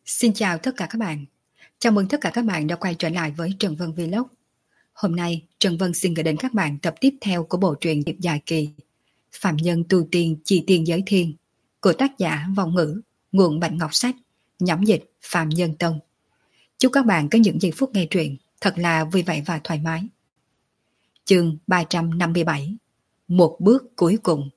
Xin chào tất cả các bạn. Chào mừng tất cả các bạn đã quay trở lại với Trần Vân Vlog. Hôm nay, Trần Vân xin gửi đến các bạn tập tiếp theo của bộ truyện Điệp dài kỳ Phạm Nhân tu tiên chi tiên giới thiên của tác giả Vong Ngữ, nguồn Bạch Ngọc Sách, nhóm dịch Phạm Nhân Tông. Chúc các bạn có những giây phút nghe truyện thật là vui vẻ và thoải mái. Chương 357: Một bước cuối cùng.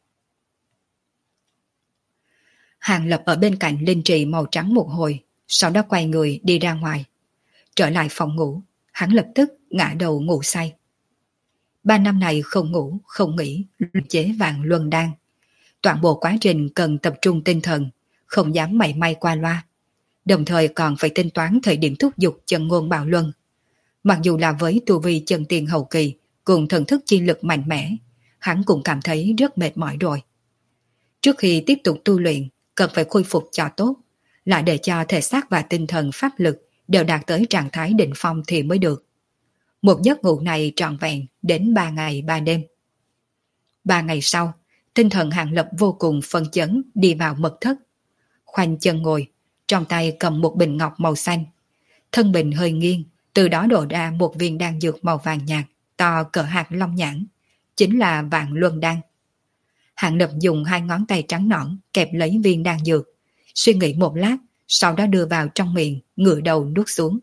Hàng Lập ở bên cạnh linh trì màu trắng một hồi, sau đó quay người đi ra ngoài. Trở lại phòng ngủ, hắn lập tức ngã đầu ngủ say. 3 năm này không ngủ, không nghỉ, luyện chế vạn luân đan. Toàn bộ quá trình cần tập trung tinh thần, không dám mảy may qua loa. Đồng thời còn phải tính toán thời điểm thúc giục chân ngôn bạo luân. Mặc dù là với tu vi chân tiên hậu kỳ cùng thần thức chi lực mạnh mẽ, hắn cũng cảm thấy rất mệt mỏi rồi. Trước khi tiếp tục tu luyện, cần phải khôi phục cho tốt, lại để cho thể xác và tinh thần pháp lực đều đạt tới trạng thái đỉnh phong thì mới được. Một giấc ngủ này trọn vẹn đến 3 ngày 3 đêm. 3 ngày sau, tinh thần Hàng Lập vô cùng phân chấn đi vào mật thất. Khoanh chân ngồi, trong tay cầm một bình ngọc màu xanh. Thân bình hơi nghiêng, từ đó đổ ra một viên đan dược màu vàng nhạt, to cỡ hạt long nhãn, chính là vạn luân đan. Hàng Lập dùng 2 ngón tay trắng nõn kẹp lấy viên đan dược, suy nghĩ một lát, sau đó đưa vào trong miệng, ngửa đầu nuốt xuống.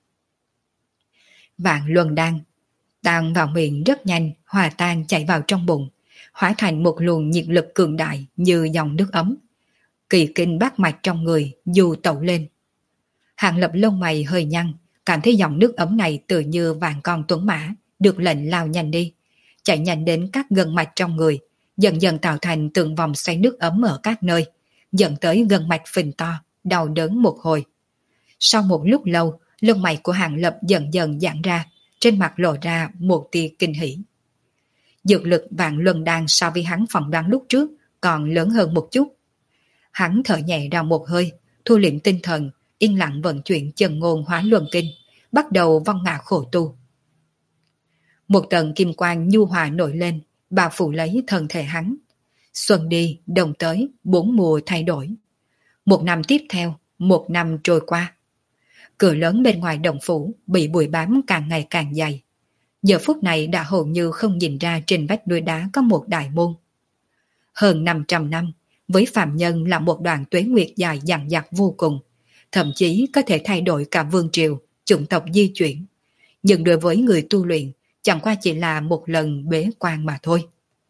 Vạn luân đan tan vào miệng rất nhanh, hòa tan chảy vào trong bụng, hóa thành một luồng nhiệt lực cường đại như dòng nước ấm. Kỳ kinh bát mạch trong người du tẩu lên. Hàng Lập lông mày hơi nhăn, cảm thấy dòng nước ấm này tự như vạn con tuấn mã, được lệnh lao nhanh đi, chạy nhanh đến các gân mạch trong người, dần dần tạo thành từng vòng xoay nước ấm ở các nơi, dẫn tới gân mạch phình to, đau đớn một hồi. Sau một lúc lâu, lông mày của Hàng Lập dần dần giãn ra, trên mặt lộ ra một tia kinh hỉ. Dược lực vạn luân đan so với hắn phỏng đoán lúc trước còn lớn hơn một chút. Hắn thở nhẹ ra một hơi, thu liệm tinh thần, yên lặng vận chuyển chân ngôn hóa luân kinh, bắt đầu vong ngã khổ tu. Một tầng kim quang nhu hòa nổi lên, bao phủ lấy thân thể hắn. Xuân đi, đông tới, 4 mùa thay đổi. Một năm tiếp theo, một năm trôi qua. Cửa lớn bên ngoài động phủ bị bụi bám càng ngày càng dày. Giờ phút này đã hầu như không nhìn ra trên vách núi đá có một đại môn. Hơn 500 năm, với phàm nhân là một đoạn tuế nguyệt dài dằng dặc vô cùng, thậm chí có thể thay đổi cả vương triều, chủng tộc di chuyển. Nhưng đối với người tu luyện, chẳng qua chỉ là một lần bế quan mà thôi.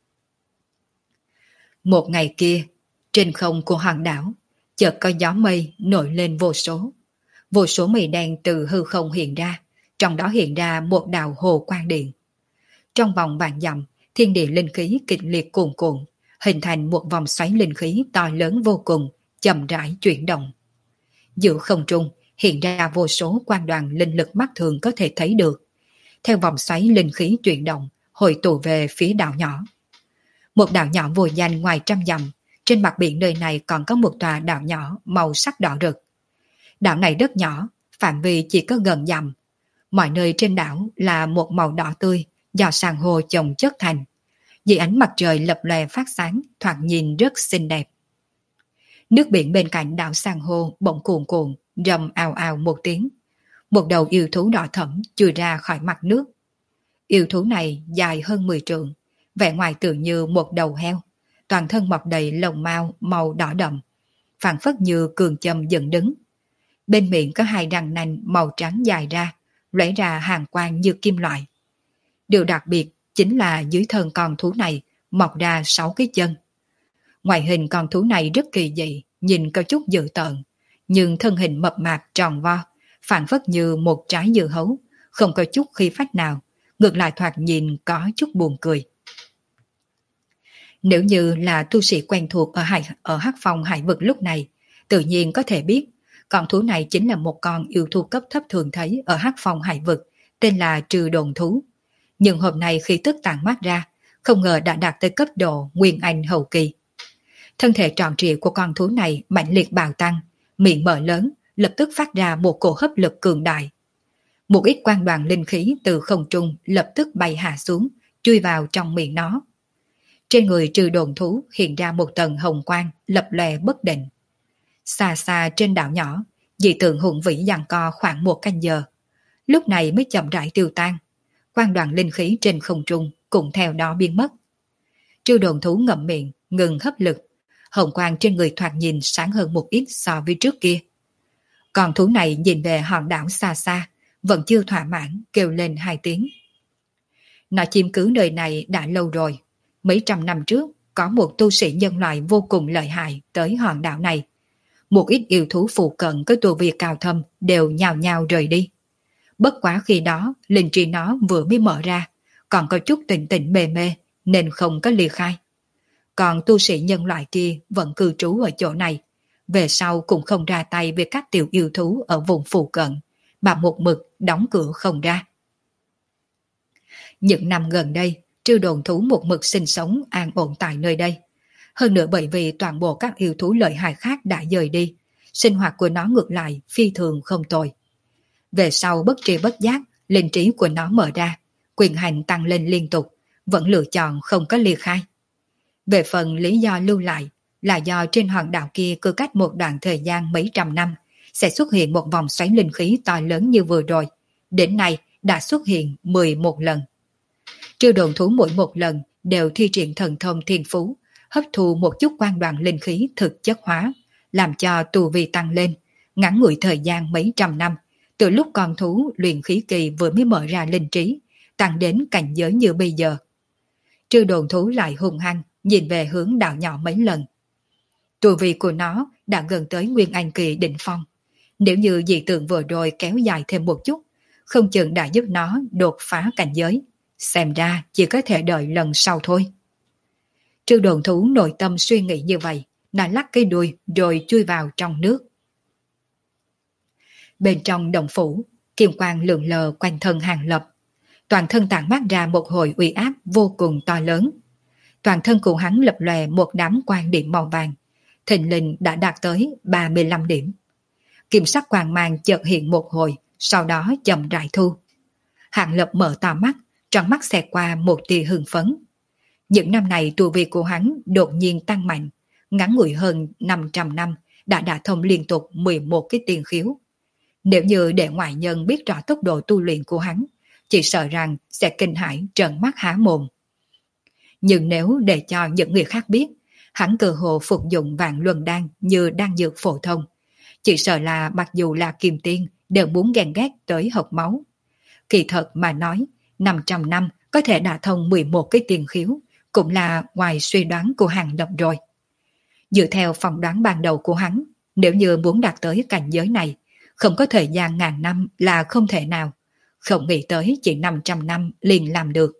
Một ngày kia, trên không của hòn đảo, chợt có gió mây nổi lên vô số. Vô số mây đen từ hư không hiện ra, trong đó hiện ra một đạo hồ quang điện. Trong vòng vạn dặm, thiên địa linh khí kịch liệt cuồn cuộn, hình thành một vòng xoáy linh khí to lớn vô cùng, chậm rãi chuyển động. Giữa không trung hiện ra vô số quang đoàn linh lực mắt thường có thể thấy được. Theo vòng xoáy linh khí chuyển động, hội tụ về phía đảo nhỏ. Một đảo nhỏ vô danh ngoài trăm dặm, trên mặt biển nơi này còn có một tòa đảo nhỏ màu sắc đỏ rực. Đảo này rất nhỏ, phạm vi chỉ có gần dặm. Mọi nơi trên đảo là một màu đỏ tươi do san hô chồng chất thành. Dưới ánh mặt trời lập lòe phát sáng, thoạt nhìn rất xinh đẹp. Nước biển bên cạnh đảo san hô bỗng cuồn cuộn, rầm ào ào một tiếng. Một đầu yêu thú đỏ thẫm chui ra khỏi mặt nước. Yêu thú này dài hơn 10 trượng, vẻ ngoài tự như một đầu heo, toàn thân mọc đầy lông mao màu đỏ đậm, phảng phất như cường châm dựng đứng. Bên miệng có 2 răng nanh màu trắng dài ra, lóe ra hàn quang như kim loại. Điều đặc biệt chính là dưới thân con thú này mọc ra 6 cái chân. Ngoại hình con thú này rất kỳ dị, nhìn có chút dữ tợn, nhưng thân hình mập mạp tròn vo, phảng phất như một trái dưa hấu, không có chút khí phách nào, ngược lại thoạt nhìn có chút buồn cười. Nếu như là tu sĩ quen thuộc ở Hắc Phong hải vực lúc này, tự nhiên có thể biết con thú này chính là một con yêu thú cấp thấp thường thấy ở Hắc Phong hải vực, tên là Trừ Đồn Thú. Nhưng hôm nay khi tức tản mát ra, không ngờ đã đạt tới cấp độ Nguyên Anh hậu kỳ. Thân thể tròn trịa của con thú này mạnh liệt bạo tăng, miệng mở lớn, lập tức phát ra một cổ hấp lực cường đại. Một ít quang đoàn linh khí từ không trung lập tức bay hạ xuống, chui vào trong miệng nó. Trên người Trừ Đồn Thú hiện ra một tầng hồng quang lập lòe bất định. Xa xa trên đảo nhỏ, Dị tượng hùng vĩ giằng co khoảng 1 canh giờ, lúc này mới chậm rãi tiêu tan. Quang đoàn linh khí trên không trung cũng theo đó biến mất. Trư đồn thú ngậm miệng, ngừng hấp lực. Hồng quang trên người thoạt nhìn sáng hơn một ít so với trước kia. Còn thú này nhìn về hòn đảo xa xa, vẫn chưa thỏa mãn, kêu lên 2 tiếng. Nó chiếm cứ nơi này đã lâu rồi. Mấy trăm năm trước, có một tu sĩ nhân loại vô cùng lợi hại tới hòn đảo này. Một ít yêu thú phụ cận có tu vi cao thâm đều nhào nhào rời đi. Bất quá khi đó, linh trí nó vừa mới mở ra, còn có chút tỉnh tỉnh mê mê, nên không có ly khai. Còn tu sĩ nhân loại kia vẫn cư trú ở chỗ này, về sau cũng không ra tay với các tiểu yêu thú ở vùng phụ cận, mà một mực đóng cửa không ra. Những năm gần đây, trư đồn thú một mực sinh sống an ổn tại nơi đây. Hơn nữa bởi vì toàn bộ các yêu thú lợi hại khác đã dời đi, sinh hoạt của nó ngược lại phi thường không tồi. Về sau bất tri bất giác, linh trí của nó mở ra, quyền hành tăng lên liên tục, vẫn lựa chọn không có ly khai. Về phần lý do lưu lại là do trên hòn đảo kia cứ cách một đoạn thời gian mấy trăm năm sẽ xuất hiện một vòng xoáy linh khí to lớn như vừa rồi. Đến nay đã xuất hiện 11 lần. Trư đồn thú mỗi một lần đều thi triển thần thông thiên phú, hấp thu một chút quang đoàn linh khí thực chất hóa, làm cho tu vi tăng lên, ngắn ngủi thời gian mấy trăm năm, từ lúc con thú luyện khí kỳ vừa mới mở ra linh trí, tăng đến cảnh giới như bây giờ. Trư đồn thú lại hung hăng, nhìn về hướng đảo nhỏ mấy lần. Tu vi của nó đã gần tới Nguyên Anh kỳ đỉnh phong. Nếu như dị tượng vừa rồi kéo dài thêm một chút, không chừng đã giúp nó đột phá cảnh giới. Xem ra chỉ có thể đợi lần sau thôi. Trư đồn thú nội tâm suy nghĩ như vậy, nó lắc cái đuôi rồi chui vào trong nước. Bên trong động phủ, kim quang lượn lờ quanh thân Hàng Lập. Toàn thân tản mát ra một hồi uy áp vô cùng to lớn. Toàn thân của hắn lập lòe một đám quang điểm màu vàng, thình lình đã đạt tới 35 điểm. Kim sắc quang mang chợt hiện một hồi, sau đó chậm rãi thu. Hàng Lập mở to mắt, trong mắt xẹt qua một tia hưng phấn. Những năm này tu vi của hắn đột nhiên tăng mạnh, ngắn ngủi hơn 500 năm đã đả thông liên tục 11 cái tiên khiếu. Nếu như để ngoại nhân biết rõ tốc độ tu luyện của hắn, chỉ sợ rằng sẽ kinh hãi trợn mắt há mồm. Nhưng nếu để cho những người khác biết, hắn cơ hồ phục dụng vạn luân đan như đan dược phổ thông, chỉ sợ là mặc dù là kim tiên đều muốn ghen ghét tới hộc máu. Kỳ thật mà nói, 500 năm có thể đả thông 11 cái tiền khiếu, cũng là ngoài suy đoán của Hàng Lập rồi. Dựa theo phỏng đoán ban đầu của hắn, nếu như muốn đạt tới cảnh giới này, không có thời gian ngàn năm là không thể nào. Không nghĩ tới chỉ 500 năm liền làm được.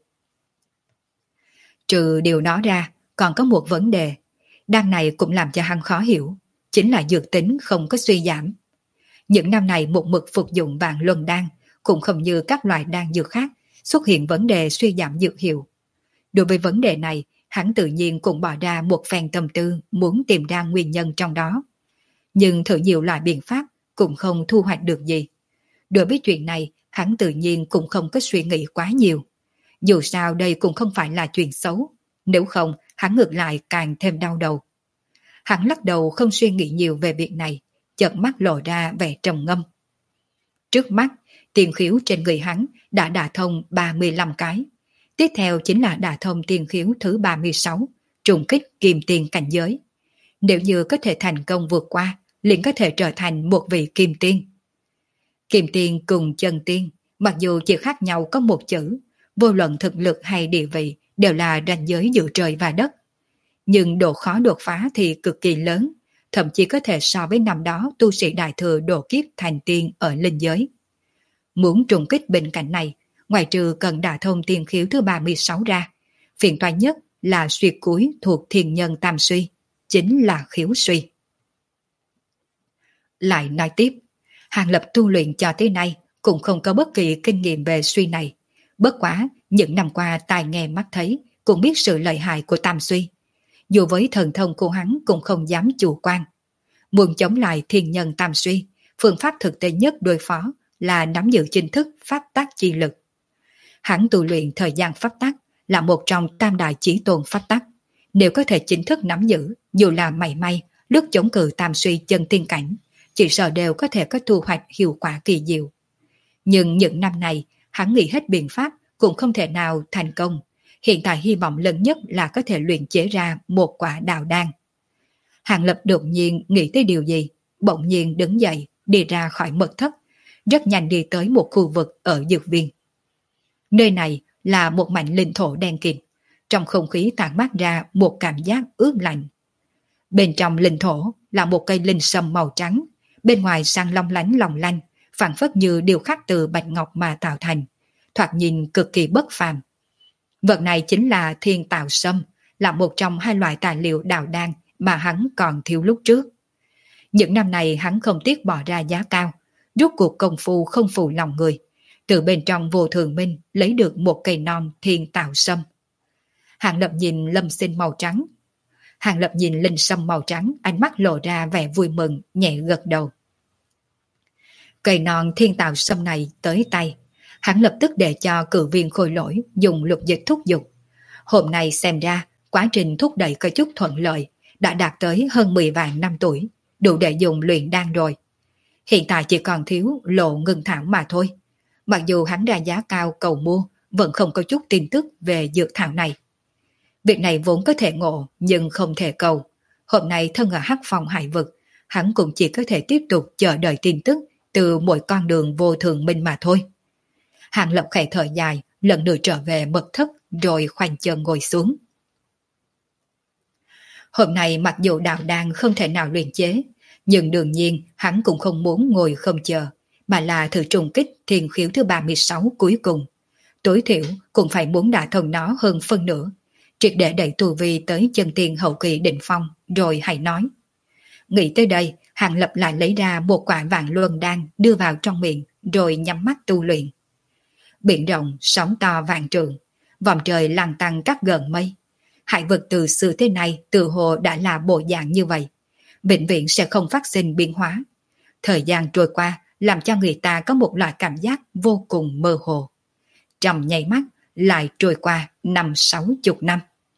Trừ điều đó ra, còn có một vấn đề. Đan này cũng làm cho hắn khó hiểu, chính là dược tính không có suy giảm. Những năm này một mực phục dụng vạn luân đan, cũng không như các loại đan dược khác xuất hiện vấn đề suy giảm dược hiệu. Đối với vấn đề này, hắn tự nhiên cũng bỏ ra một phen tâm tư muốn tìm ra nguyên nhân trong đó. Nhưng thử nhiều loại biện pháp cũng không thu hoạch được gì. Đối với chuyện này, hắn tự nhiên cũng không có suy nghĩ quá nhiều. Dù sao đây cũng không phải là chuyện xấu, nếu không hắn ngược lại càng thêm đau đầu. Hắn lắc đầu không suy nghĩ nhiều về việc này, chợt mắt lộ ra vẻ trầm ngâm. Trước mắt, tiền khiếu trên người hắn đã đả thông 35 cái. Tiếp theo chính là đả thông tiền khiếu thứ 36, trùng kích kim tiền cảnh giới. Nếu như có thể thành công vượt qua, liền có thể trở thành một vị kim tiên. Kim tiên cùng chân tiên, mặc dù chỉ khác nhau có một chữ, vô luận thực lực hay địa vị đều là ranh giới giữa trời và đất. Nhưng độ khó đột phá thì cực kỳ lớn, thậm chí có thể so với năm đó tu sĩ đại thừa độ kiếp thành tiên ở linh giới. Muốn trùng kích bên cạnh này, ngoài trừ cần đả thông tiên khiếu thứ 36 ra, phiền toái nhất là suy cuối thuộc thiên nhân tam suy, chính là khiếu suy. Lại nói tiếp, Hàng Lập tu luyện cho tới nay cũng không có bất kỳ kinh nghiệm về suy này. Bất quá, những năm qua tai nghe mắt thấy cũng biết sự lợi hại của tam suy. Dù với thần thông của hắn cũng không dám chủ quan. Muốn chống lại thiên nhân tam suy, phương pháp thực tế nhất đối phó là nắm giữ chính thức pháp tắc chi lực. Hắn tu luyện thời gian pháp tắc là một trong tam đại chí tôn pháp tắc. Nếu có thể chính thức nắm giữ, dù là mảy may, lúc chống cự tam suy chân tiên cảnh, chỉ sợ đều có thể có thu hoạch hiệu quả kỳ diệu. Nhưng những năm này, hắn nghĩ hết biện pháp cũng không thể nào thành công. Hiện tại hy vọng lớn nhất là có thể luyện chế ra một quả đào đan. Hàng Lập đột nhiên nghĩ tới điều gì, bỗng nhiên đứng dậy, đi ra khỏi mật thất, rất nhanh đi tới một khu vực ở dược viên. Nơi này là một mảnh linh thổ đen kịt, trong không khí tản mát ra một cảm giác ướt lạnh. Bên trong linh thổ là một cây linh sâm màu trắng, bên ngoài sang long lánh lòng lanh, phảng phất như điêu khắc từ bạch ngọc mà tạo thành, thoạt nhìn cực kỳ bất phàm. Vật này chính là thiên tạo sâm, là một trong hai loại tài liệu đào đan mà hắn còn thiếu lúc trước. Những năm này hắn không tiếc bỏ ra giá cao, rút cuộc công phu không phụ lòng người, từ bên trong Vô Thường Minh lấy được một cây non thiên tạo sâm. Hàng Lập nhìn lâm sinh màu trắng. Hàng Lập nhìn linh sâm màu trắng, ánh mắt lộ ra vẻ vui mừng, nhẹ gật đầu. Cây non thiên tạo sâm này tới tay, hắn lập tức để cho cử viên Khôi Lỗi dùng lục dịch thúc giục. Hôm nay xem ra, quá trình thúc đẩy có chút thuận lợi, đã đạt tới hơn 10 vạn năm tuổi, đủ để dùng luyện đan rồi. Hiện tại chỉ còn thiếu lộ ngưng thảo mà thôi. Mặc dù hắn ra giá cao cầu mua, vẫn không có chút tin tức về dược thảo này. Việc này vốn có thể ngộ, nhưng không thể cầu. Hôm nay thân ở Hắc Phong Hải Vực, hắn cũng chỉ có thể tiếp tục chờ đợi tin tức từ mỗi con đường Vô Thường Minh mà thôi. Hàng Lập khẽ thở dài, lần nữa trở về mật thất, rồi khoanh chân ngồi xuống. Hôm nay mặc dù đạo đan không thể nào luyện chế, nhưng đương nhiên hắn cũng không muốn ngồi không chờ, mà là thử trùng kích thiên khiếu thứ 36 cuối cùng. Tối thiểu cũng phải muốn đả thông nó hơn phân nửa, triệt để đẩy tu vi tới chân tiên hậu kỳ đỉnh phong, rồi hãy nói. Nghĩ tới đây, Hàng Lập lại lấy ra một quả vạn luân đan đưa vào trong miệng, rồi nhắm mắt tu luyện. Biển rộng, sóng to vạn trượng, vòng trời lăn tăng các gần mây. Hải vực từ xưa thế này từ hồ đã là bộ dạng như vậy, vĩnh viễn sẽ không phát sinh biến hóa. Thời gian trôi qua làm cho người ta có một loại cảm giác vô cùng mơ hồ. Trong nháy mắt lại trôi qua 50-60 năm.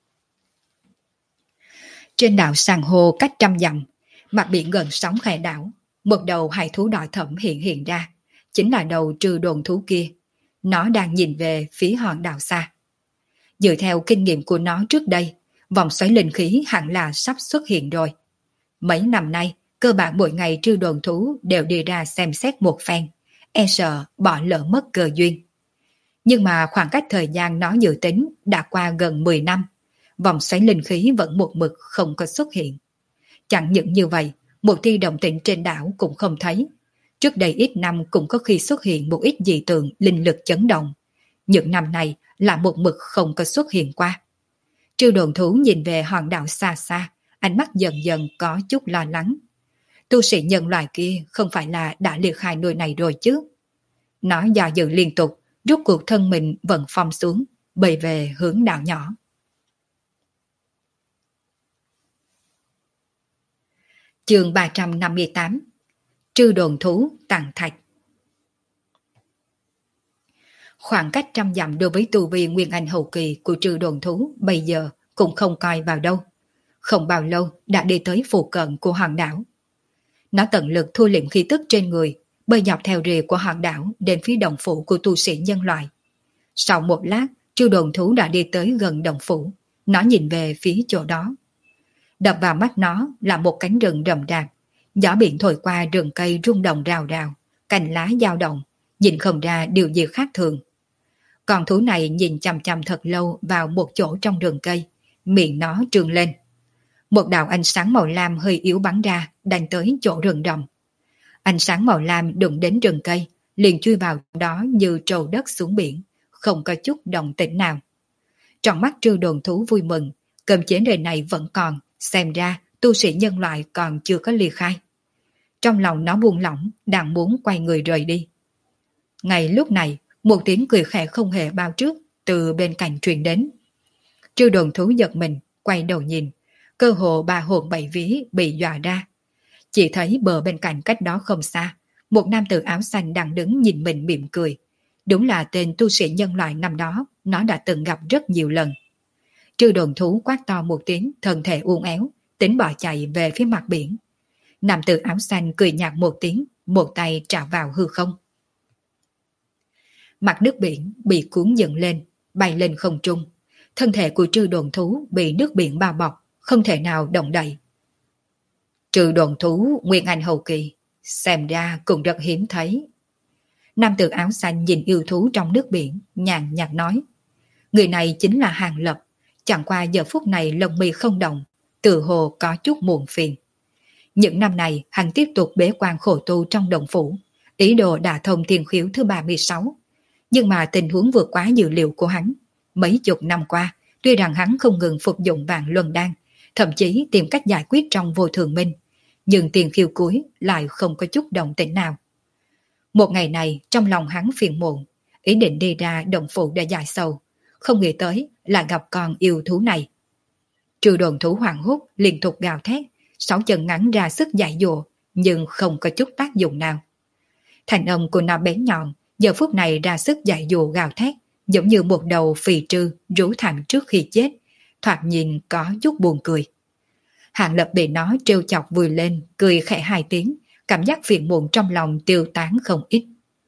Trên đảo san hô cách trăm dặm, mặt biển gần sóng khẽ đảo, một đầu hải thú đỏ thẫm hiện ra, chính là đầu trừ đồn thú kia. Nó đang nhìn về phía hòn đảo xa. Dựa theo kinh nghiệm của nó trước đây, vòng xoáy linh khí hẳn là sắp xuất hiện rồi. Mấy năm nay, cơ bản mỗi ngày trừ đồn thú đều đi ra xem xét một phen, e sợ bỏ lỡ mất cơ duyên. Nhưng mà khoảng cách thời gian nó dự tính đã qua gần 10 năm, vòng xoáy linh khí vẫn một mực không có xuất hiện. Chẳng những như vậy, một tia động tĩnh trên đảo cũng không thấy. Trước đây ít năm cũng có khi xuất hiện một ít dị tượng linh lực chấn động. Những năm này là một mực không có xuất hiện qua. Trư đồn thú nhìn về hòn đảo xa xa, ánh mắt dần dần có chút lo lắng. Tu sĩ nhân loại kia không phải là đã liệt khai nơi này rồi chứ? Nó dò dự liên tục, rút cuộc thân mình vẫn phong xuống, bơi về hướng đảo nhỏ. Chương 358 Trư đồn thú tặng thạch. Khoảng cách trăm dặm đối với tu vi nguyên anh hậu kỳ của trư đồn thú bây giờ cũng không coi vào đâu. Không bao lâu đã đi tới phụ cận của hòn đảo. Nó tận lực thu liệm khí tức trên người, bơi dọc theo rìa của hòn đảo đến phía đồng phủ của tu sĩ nhân loại. Sau một lát, trư đồn thú đã đi tới gần đồng phủ. Nó nhìn về phía chỗ đó. Đập vào mắt nó là một cánh rừng rậm rạp. Gió biển thổi qua rừng cây rung động rào rào, cành lá dao động, nhìn không ra điều gì khác thường. Con thú này nhìn chằm chằm thật lâu vào một chỗ trong rừng cây, miệng nó trương lên. Một đạo ánh sáng màu lam hơi yếu bắn ra, đánh tới chỗ rừng rậm. Ánh sáng màu lam đụng đến rừng cây, liền chui vào đó như trâu đất xuống biển, không có chút động tĩnh nào. Trong mắt trư đồn thú vui mừng, cơm chế nơi này vẫn còn, xem ra tu sĩ nhân loại còn chưa có ly khai. Trong lòng nó buông lỏng, đang muốn quay người rời đi. Ngay lúc này, một tiếng cười khẽ không hề bao trước từ bên cạnh truyền đến. Trư đồn thú giật mình, quay đầu nhìn, cơ hồ ba hồn bảy vía bị dọa ra. Chỉ thấy bờ bên cạnh cách đó không xa, một nam tử áo xanh đang đứng nhìn mình mỉm cười. Đúng là tên tu sĩ nhân loại năm đó, nó đã từng gặp rất nhiều lần. Trư đồn thú quát to một tiếng, thân thể uốn éo, tính bỏ chạy về phía mặt biển. Nam tử áo xanh cười nhạt một tiếng, một tay trả vào hư không. Mặt nước biển bị cuốn dựng lên, bay lên không trung. Thân thể của trư đồn thú bị nước biển bao bọc, không thể nào động đậy. Trừ đồn thú Nguyên Anh hậu kỳ, xem ra cũng rất hiếm thấy. Nam tử áo xanh nhìn yêu thú trong nước biển, nhàn nhạt nói. Người này chính là Hàng Lập, chẳng qua giờ phút này lông mi không động, tự hồ có chút muộn phiền. Những năm này hắn tiếp tục bế quan khổ tu trong động phủ, ý đồ đả thông thiên khiếu thứ 36. Nhưng mà tình huống vượt quá dự liệu của hắn. Mấy chục năm qua, tuy rằng hắn không ngừng phục dụng vạn luân đan, thậm chí tìm cách giải quyết trong vô thường minh, nhưng tiền khiêu cuối lại không có chút động tĩnh nào. Một ngày này trong lòng hắn phiền muộn, ý định đi ra động phủ để giải sầu, không nghĩ tới là gặp con yêu thú này. Trừ đồn thú hoảng hốt liên tục gào thét, 6 chân ngắn ra sức giải dụa, nhưng không có chút tác dụng nào. Thành âm của nó bén nhọn, giờ phút này ra sức giải dụa gào thét, giống như một đầu phì trư rú thảm trước khi chết, thoạt nhìn có chút buồn cười. Hàng Lập bị nó trêu chọc vùi lên, cười khẽ 2 tiếng, cảm giác phiền muộn trong lòng tiêu tán không ít.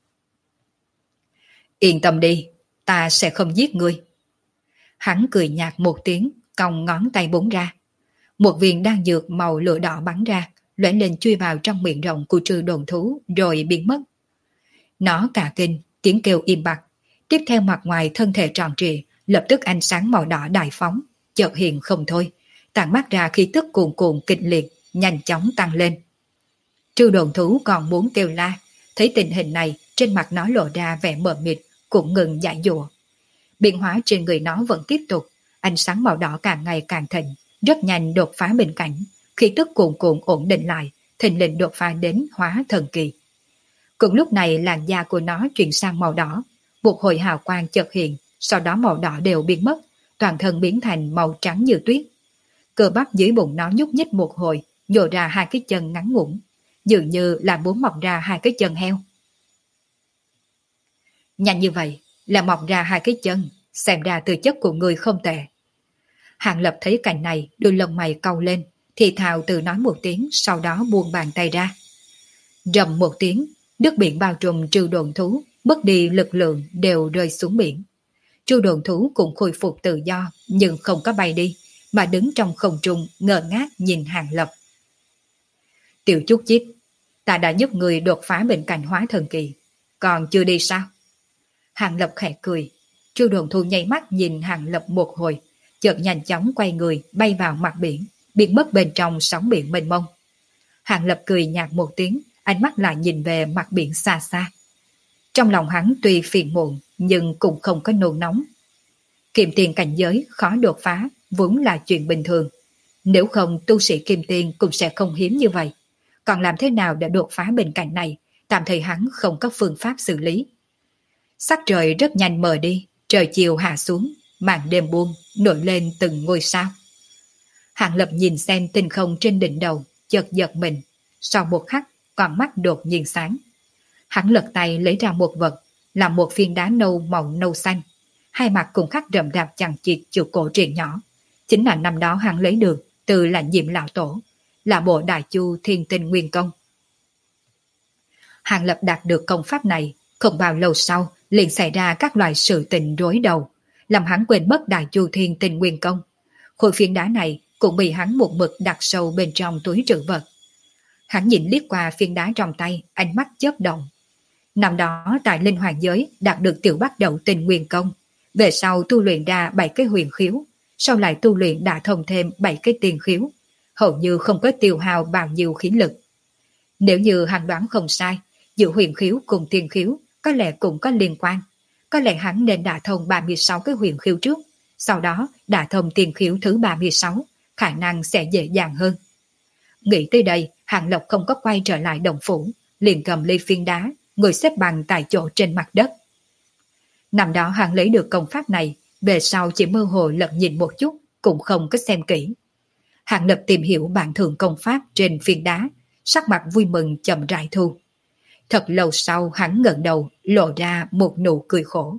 Yên tâm đi, ta sẽ không giết ngươi. Hắn cười nhạt một tiếng, cong ngón tay búng ra. Một viên đan dược màu lửa đỏ bắn ra, lóe lên chui vào trong miệng rộng của trư đồn thú rồi biến mất. Nó cả kinh, tiếng kêu im bặt. Tiếp theo mặt ngoài thân thể tròn trịa, lập tức ánh sáng màu đỏ đại phóng, chợt hiện không thôi, tản mát ra khí tức cuồn cuộn kịch liệt, nhanh chóng tăng lên. Trư đồn thú còn muốn kêu la, thấy tình hình này, trên mặt nó lộ ra vẻ mờ mịt, cũng ngừng giải dụa. Biến hóa trên người nó vẫn tiếp tục, ánh sáng màu đỏ càng ngày càng thịnh, rất nhanh đột phá bên cạnh, khí tức cuồn cuộn ổn định lại, thình lình đột phá đến hóa thần kỳ. Cùng lúc này làn da của nó chuyển sang màu đỏ, một hồi hào quang chợt hiện, sau đó màu đỏ đều biến mất, toàn thân biến thành màu trắng như tuyết. Cơ bắp dưới bụng nó nhúc nhích một hồi, nhô ra 2 cái chân ngắn ngủn, dường như là muốn mọc ra 2 cái chân heo. Nhanh như vậy là mọc ra 2 cái chân, xem ra tư chất của người không tệ. Hàng Lập thấy cảnh này, đôi lông mày cau lên, thì thào tự nói một tiếng, sau đó buông bàn tay ra. Rầm một tiếng, nước biển bao trùm trừ đồn thú, mất đi lực lượng đều rơi xuống biển. Trừ đồn thú cũng khôi phục tự do, nhưng không có bay đi, mà đứng trong không trung ngơ ngác nhìn Hàng Lập. Tiểu chút chít, ta đã giúp người đột phá bên cạnh hóa thần kỳ, còn chưa đi sao? Hàng Lập khẽ cười, trừ đồn thú nháy mắt nhìn Hàng Lập một hồi, chợt nhanh chóng quay người bay vào mặt biển, biến mất bên trong sóng biển mênh mông. Hàng Lập cười nhạt một tiếng, ánh mắt lại nhìn về mặt biển xa xa. Trong lòng hắn tuy phiền muộn, nhưng cũng không có nôn nóng. Kim tiền cảnh giới khó đột phá, vốn là chuyện bình thường. Nếu không tu sĩ kim tiền cũng sẽ không hiếm như vậy. Còn làm thế nào để đột phá bên cạnh này, tạm thời hắn không có phương pháp xử lý. Sắc trời rất nhanh mờ đi, trời chiều hạ xuống, màn đêm buông, nổi lên từng ngôi sao. Hàng Lập nhìn xem tinh không trên đỉnh đầu, chợt giật mình, sau một khắc, con mắt đột nhiên sáng. Hắn lật tay lấy ra một vật, là một viên đá nâu màu nâu xanh. Hai mặt cùng khắc rậm rạp chằng chịt chữ cổ truyện nhỏ. Chính là năm đó hắn lấy được từ Lãnh Diệm lão tổ, là bộ Đại Chu Thiên Tinh Nguyên Công. Hàng Lập đạt được công pháp này, không bao lâu sau liền xảy ra các loại sự tình rối đầu, làm hắn quên mất Đại Chu Thiên Tinh Nguyên Công. Khối phiến đá này cũng bị hắn một mực đặt sâu bên trong túi trữ vật. Hắn nhìn liếc qua phiến đá trong tay, ánh mắt chớp động. Năm đó tại Linh Hoàng Giới đạt được tiểu bắt đầu Tinh Nguyên Công, về sau tu luyện ra 7 cái huyền khiếu, sau lại tu luyện đã thông thêm 7 cái tiền khiếu, hầu như không có tiêu hao bao nhiêu khí lực. Nếu như hắn đoán không sai, giữa huyền khiếu cùng tiền khiếu có lẽ cũng có liên quan. Có lẽ hắn nên đả thông 36 cái huyền khiếu trước, sau đó đả thông tiền khiếu thứ 36, khả năng sẽ dễ dàng hơn. Nghĩ tới đây, Hàng Lập không có quay trở lại động phủ, liền cầm ly phiến đá, ngồi xếp bằng tại chỗ trên mặt đất. Năm đó hắn lấy được công pháp này, về sau chỉ mơ hồ lật nhìn một chút, cũng không có xem kỹ. Hàng Lập tìm hiểu bản thượng công pháp trên phiến đá, sắc mặt vui mừng chậm rãi thu. Thật lâu sau hắn ngẩng đầu, lộ ra một nụ cười khổ.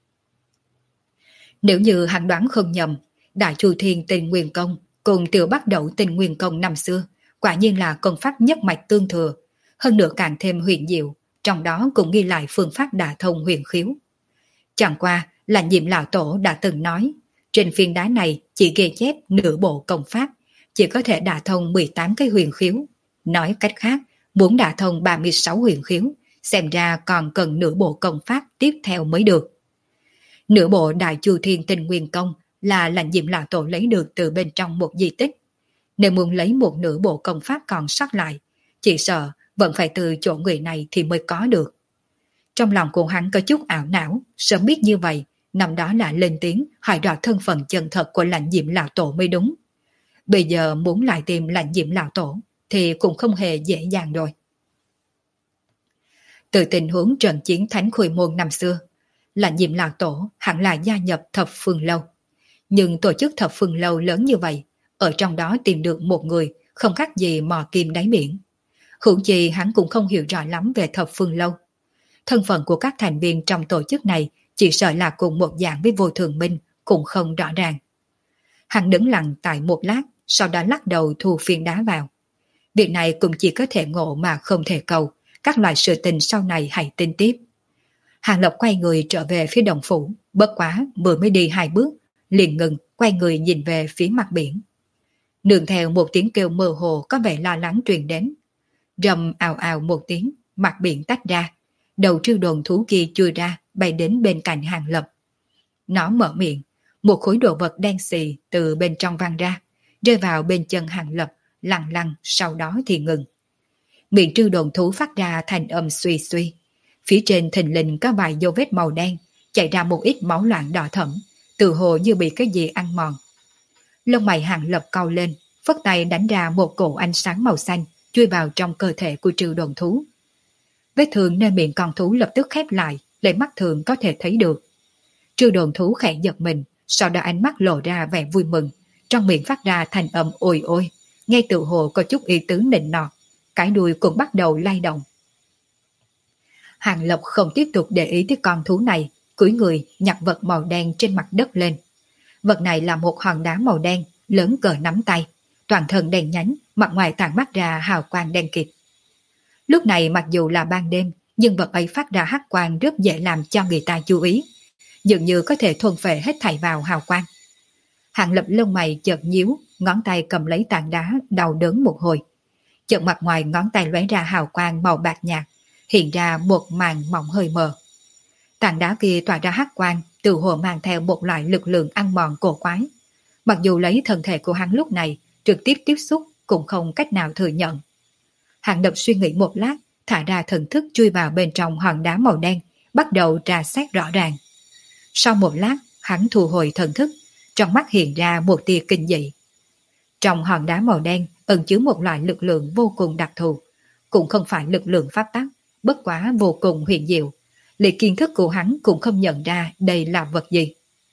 Nếu như hắn đoán không nhầm, Đại Chu Thiên Tinh Nguyên Công cùng tiểu bắt đầu Tinh Nguyên Công năm xưa, Quả nhiên là công pháp nhất mạch tương thừa, hơn nữa càng thêm huyền diệu, trong đó cũng ghi lại phương pháp đả thông huyền khiếu. Chẳng qua là Nhiệm lão tổ đã từng nói, trên phiến đá này chỉ ghi chép nửa bộ công pháp, chỉ có thể đả thông 18 cái huyền khiếu. Nói cách khác, muốn đả thông 36 huyền khiếu, xem ra còn cần nửa bộ công pháp tiếp theo mới được. Nửa bộ Đại Chu Thiên Tinh Nguyên Công là lãnh Diệm lão tổ lấy được từ bên trong một di tích. Nếu muốn lấy một nửa bộ công pháp còn sót lại, chỉ sợ vẫn phải từ chỗ người này thì mới có được. Trong lòng của hắn có chút ảo não, sớm biết như vậy, năm đó là lên tiếng hỏi rõ thân phận chân thật của lãnh Diệm lão tổ mới đúng. Bây giờ muốn lại tìm lãnh Diệm lão tổ thì cũng không hề dễ dàng rồi. Từ tình huống trận chiến Thánh Khôi Môn năm xưa, lãnh Diệm lão tổ hẳn là gia nhập Thập Phương Lâu. Nhưng tổ chức Thập Phương Lâu lớn như vậy, ở trong đó tìm được một người không khác gì mò kim đáy biển. Hữu chi hắn cũng không hiểu rõ lắm về Thập Phương Lâu. Thân phận của các thành viên trong tổ chức này chỉ sợ là cùng một dạng với Vô Thường Minh, cũng không rõ ràng. Hắn đứng lặng tại một lát, sau đó lắc đầu thu phiến đá vào. Việc này cũng chỉ có thể ngộ mà không thể cầu, các loại sự tình sau này hãy tin tiếp. Hàng Lập quay người trở về phía đồng phủ, bất quá vừa mới đi 2 bước, liền ngừng, quay người nhìn về phía mặt biển. Nương theo một tiếng kêu mơ hồ có vẻ lo lắng truyền đến. Rầm ào ào một tiếng, mặt biển tách ra, đầu Trư Đồn thú kia chui ra, bay đến bên cạnh Hàng Lập. Nó mở miệng, một khối đồ vật đen xì từ bên trong văng ra, rơi vào bên chân Hàng Lập, lặng lặng, sau đó thì ngừng. Miệng Trư Đồn thú phát ra thành âm suy suy. Phía trên thình lình có vài dấu vết màu đen, chảy ra một ít máu loãng đỏ thẫm, tự hồ như bị cái gì ăn mòn. Lông mày Hàng Lập cau lên, phất tay đánh ra một cổ ánh sáng màu xanh, chui vào trong cơ thể của Trư Đồn thú. Vết thương nơi miệng con thú lập tức khép lại, lấy mắt thường có thể thấy được. Trư Đồn thú khẽ giật mình, sau đó ánh mắt lộ ra vẻ vui mừng, trong miệng phát ra thành âm ôi ôi, ngay tự hồ có chút ý tứ nịnh nọt, cái đuôi cũng bắt đầu lay động. Hàng Lập không tiếp tục để ý tới con thú này, cúi người nhặt vật màu đen trên mặt đất lên. Vật này là một hòn đá màu đen, lớn cỡ nắm tay, toàn thân đen nhánh, mặt ngoài tản mắt ra hào quang đen kịt. Lúc này mặc dù là ban đêm, nhưng vật ấy phát ra hắc quang rất dễ làm cho người ta chú ý, dường như có thể thuần phệ hết thảy vào hào quang. Hàng Lập lông mày chợt nhíu, ngón tay cầm lấy tảng đá, đau đớn một hồi. Chợt mặt ngoài ngón tay lóe ra hào quang màu bạc nhạt, hiện ra một màn mỏng hơi mờ. Tảng đá kia tỏa ra hắc quang, từ hồ mang theo một loại lực lượng ăn mòn cổ quái. Mặc dù lấy thân thể của hắn lúc này trực tiếp tiếp xúc cũng không cách nào thừa nhận. Hàng Lập suy nghĩ một lát, thả ra thần thức chui vào bên trong hòn đá màu đen, bắt đầu trà xét rõ ràng. Sau một lát, hắn thu hồi thần thức, trong mắt hiện ra một tia kinh dị. Trong hòn đá màu đen ẩn chứa một loại lực lượng vô cùng đặc thù, cũng không phải lực lượng pháp tắc, bất quá vô cùng huyền diệu. Liền kiến thức của hắn cũng không nhận ra đây là vật gì.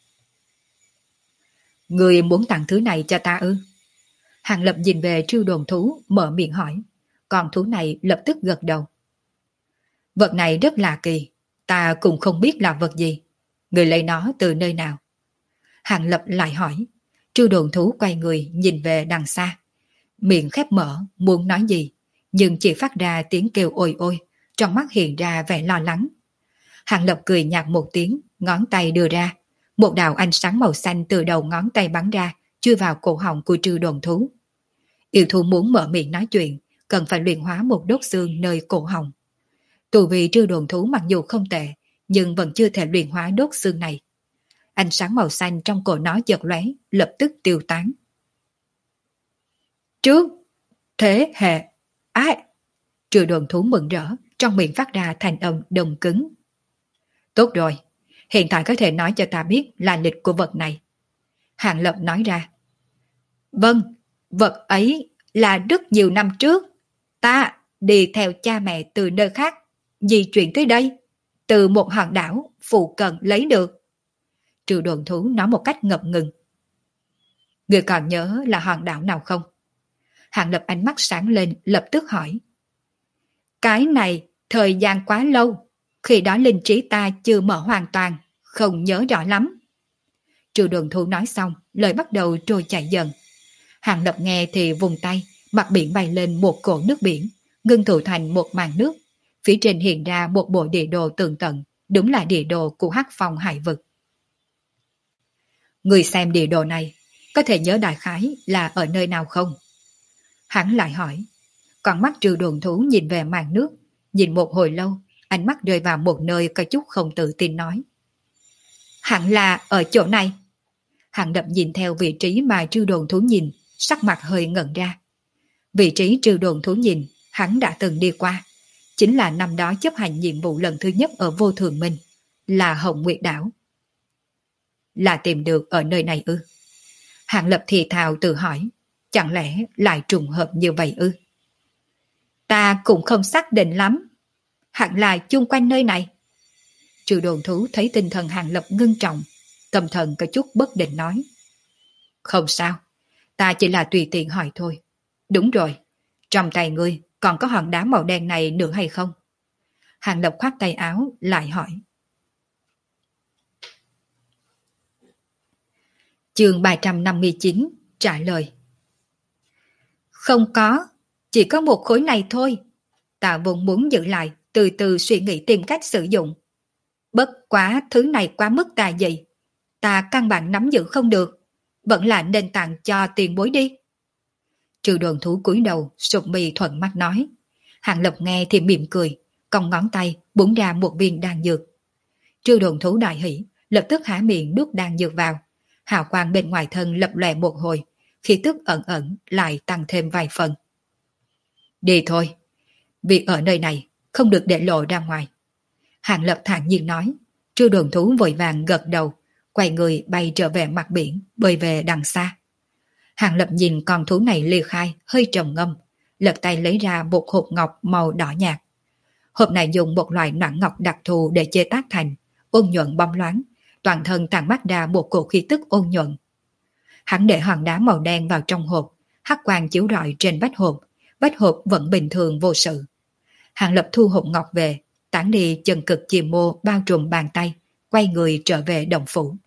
Người muốn tặng thứ này cho ta ư? Hàng Lập nhìn về Trư Đồn thú, mở miệng hỏi. Còn thú này lập tức gật đầu. Vật này rất lạ kỳ, ta cũng không biết là vật gì. Người lấy nó từ nơi nào? Hàng Lập lại hỏi. Trư Đồn thú quay người nhìn về đằng xa. Miệng khép mở, muốn nói gì, nhưng chỉ phát ra tiếng kêu ôi ôi, trong mắt hiện ra vẻ lo lắng. Hàng Lập cười nhạt một tiếng, ngón tay đưa ra. Một đạo ánh sáng màu xanh từ đầu ngón tay bắn ra, chui vào cổ họng của Trư Đồn thú. Yêu thú muốn mở miệng nói chuyện, cần phải luyện hóa một đốt xương nơi cổ họng. Tu vi Trư Đồn thú mặc dù không tệ, nhưng vẫn chưa thể luyện hóa đốt xương này. Ánh sáng màu xanh trong cổ nó chợt lóe, lập tức tiêu tán. Trước thế hệ ái, Trư Đồn thú mừng rỡ, trong miệng phát ra thành âm đồng cứng. Tốt rồi, hiện tại có thể nói cho ta biết là lịch của vật này. Hàng Lập nói ra. Vâng, vật ấy là rất nhiều năm trước. Ta đi theo cha mẹ từ nơi khác, di chuyển tới đây, từ một hòn đảo phụ cận lấy được. Trừ Đồn thú nói một cách ngập ngừng. Người còn nhớ là hòn đảo nào không? Hàng Lập ánh mắt sáng lên, lập tức hỏi. Cái này thời gian quá lâu, khi đó linh trí ta chưa mở hoàn toàn, không nhớ rõ lắm. Trừ Đồn thú nói xong, lời bắt đầu trôi chảy dần. Hàng Lập nghe thì vùng tay, Mặt biển bay lên một cỗ nước biển, ngưng tụ thành một màn nước. Phía trên hiện ra một bộ địa đồ tường tận, đúng là địa đồ của Hắc Phong hải vực. Người xem địa đồ này, có thể nhớ đại khái là ở nơi nào không? Hắn lại hỏi. Con mắt Trừ Đồn Thú nhìn về màn nước, nhìn một hồi lâu, ánh mắt rơi vào một nơi có chút không tự tin nói. Hẳn là ở chỗ này. Hạng Lập nhìn theo vị trí mà Trừ Đồn Thú nhìn, sắc mặt hơi ngẩn ra. Vị trí Trừ Đồn Thú nhìn, hắn đã từng đi qua. Chính là năm đó chấp hành nhiệm vụ lần thứ nhất ở Vô Thường Minh, là Hồng Nguyệt Đảo. Là tìm được ở nơi này ư? Hạng Lập thì thào tự hỏi, chẳng lẽ lại trùng hợp như vậy ư? Ta cũng không xác định lắm. Hẳn là chung quanh nơi này. Trừ Đồn Thú thấy tinh thần Hạng Lập ngưng trọng, tâm thần có chút bất định nói. Không sao, ta chỉ là tùy tiện hỏi thôi. Đúng rồi, trong tay ngươi còn có hòn đá màu đen này nữa hay không? Hạng Lập khoát tay áo lại hỏi. Chương 359 trả lời. Không có, chỉ có một khối này thôi. Ta vốn muốn giữ lại, từ từ suy nghĩ tìm cách sử dụng. Bất quá thứ này quá mức tà dị. Ta căn bản nắm giữ không được. Vẫn là nên tặng cho tiền bối đi. Trừ Đồn Thú cúi đầu, sụp mi thuận mắt nói. Hạng Lập nghe thì mỉm cười, cong ngón tay búng ra một viên đan dược. Trừ Đồn Thú đại hỉ, lập tức há miệng nuốt đan dược vào. Hào quang bên ngoài thân lập lòe một hồi, khí tức ẩn ẩn lại tăng thêm vài phần. Đi thôi, việc ở nơi này không được để lộ ra ngoài. Hạng Lập thản nhiên nói. Trừ Đồn Thú vội vàng gật đầu, quay người bay trở về mặt biển, bơi về đằng xa. Hạng Lập nhìn con thú này ly khai, hơi trầm ngâm, lật tay lấy ra một hộp ngọc màu đỏ nhạt. Hộp này dùng một loại noãn ngọc đặc thù để chế tác thành, ôn nhuận bóng loáng, toàn thân tản mát ra một cổ khí tức ôn nhuận. Hắn để hòn đá màu đen vào trong hộp, hắc quang chiếu rọi trên vách hộp vẫn bình thường vô sự. Hạng Lập thu hộp ngọc về, tản đi chân cực chìm mô bao trùm bàn tay, quay người trở về động phủ.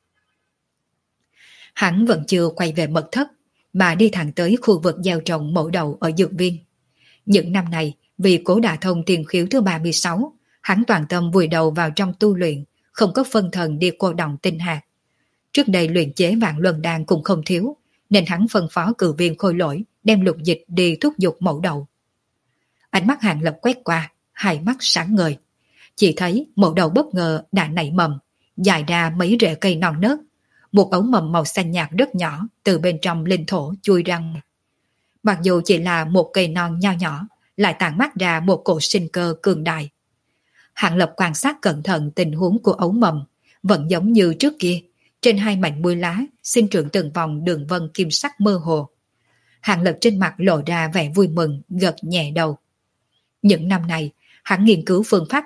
Hắn vẫn chưa quay về mật thất, mà đi thẳng tới khu vực gieo trồng mẫu đậu ở dược viên. Những năm này, vì Cố Đả Thông tiền khiếu thứ 36, hắn toàn tâm vùi đầu vào trong tu luyện, không có phân thần đi cô động tinh hạt. Trước đây luyện chế vạn luân đan cũng không thiếu, nên hắn phân phó cử viên Khôi Lỗi đem Lục Dịch đi thúc giục mẫu đậu. Ánh mắt Hạng Lập quét qua, hai mắt sáng ngời. Chỉ thấy mẫu đậu bất ngờ đã nảy mầm, dài ra mấy rễ cây non nớt. Một ống mầm màu xanh nhạt rất nhỏ từ bên trong linh thổ chui ra. Mặc dù chỉ là một cây non nho nhỏ, lại tản mát ra một cổ sinh cơ cường đại. Hạng Lập quan sát cẩn thận tình huống của ống mầm, vẫn giống như trước kia, trên hai mảnh bụi lá sinh trưởng từng vòng đường vân kim sắc mơ hồ. Hạng Lập trên mặt lộ ra vẻ vui mừng, gật nhẹ đầu. Những năm này, hắn nghiên cứu phương pháp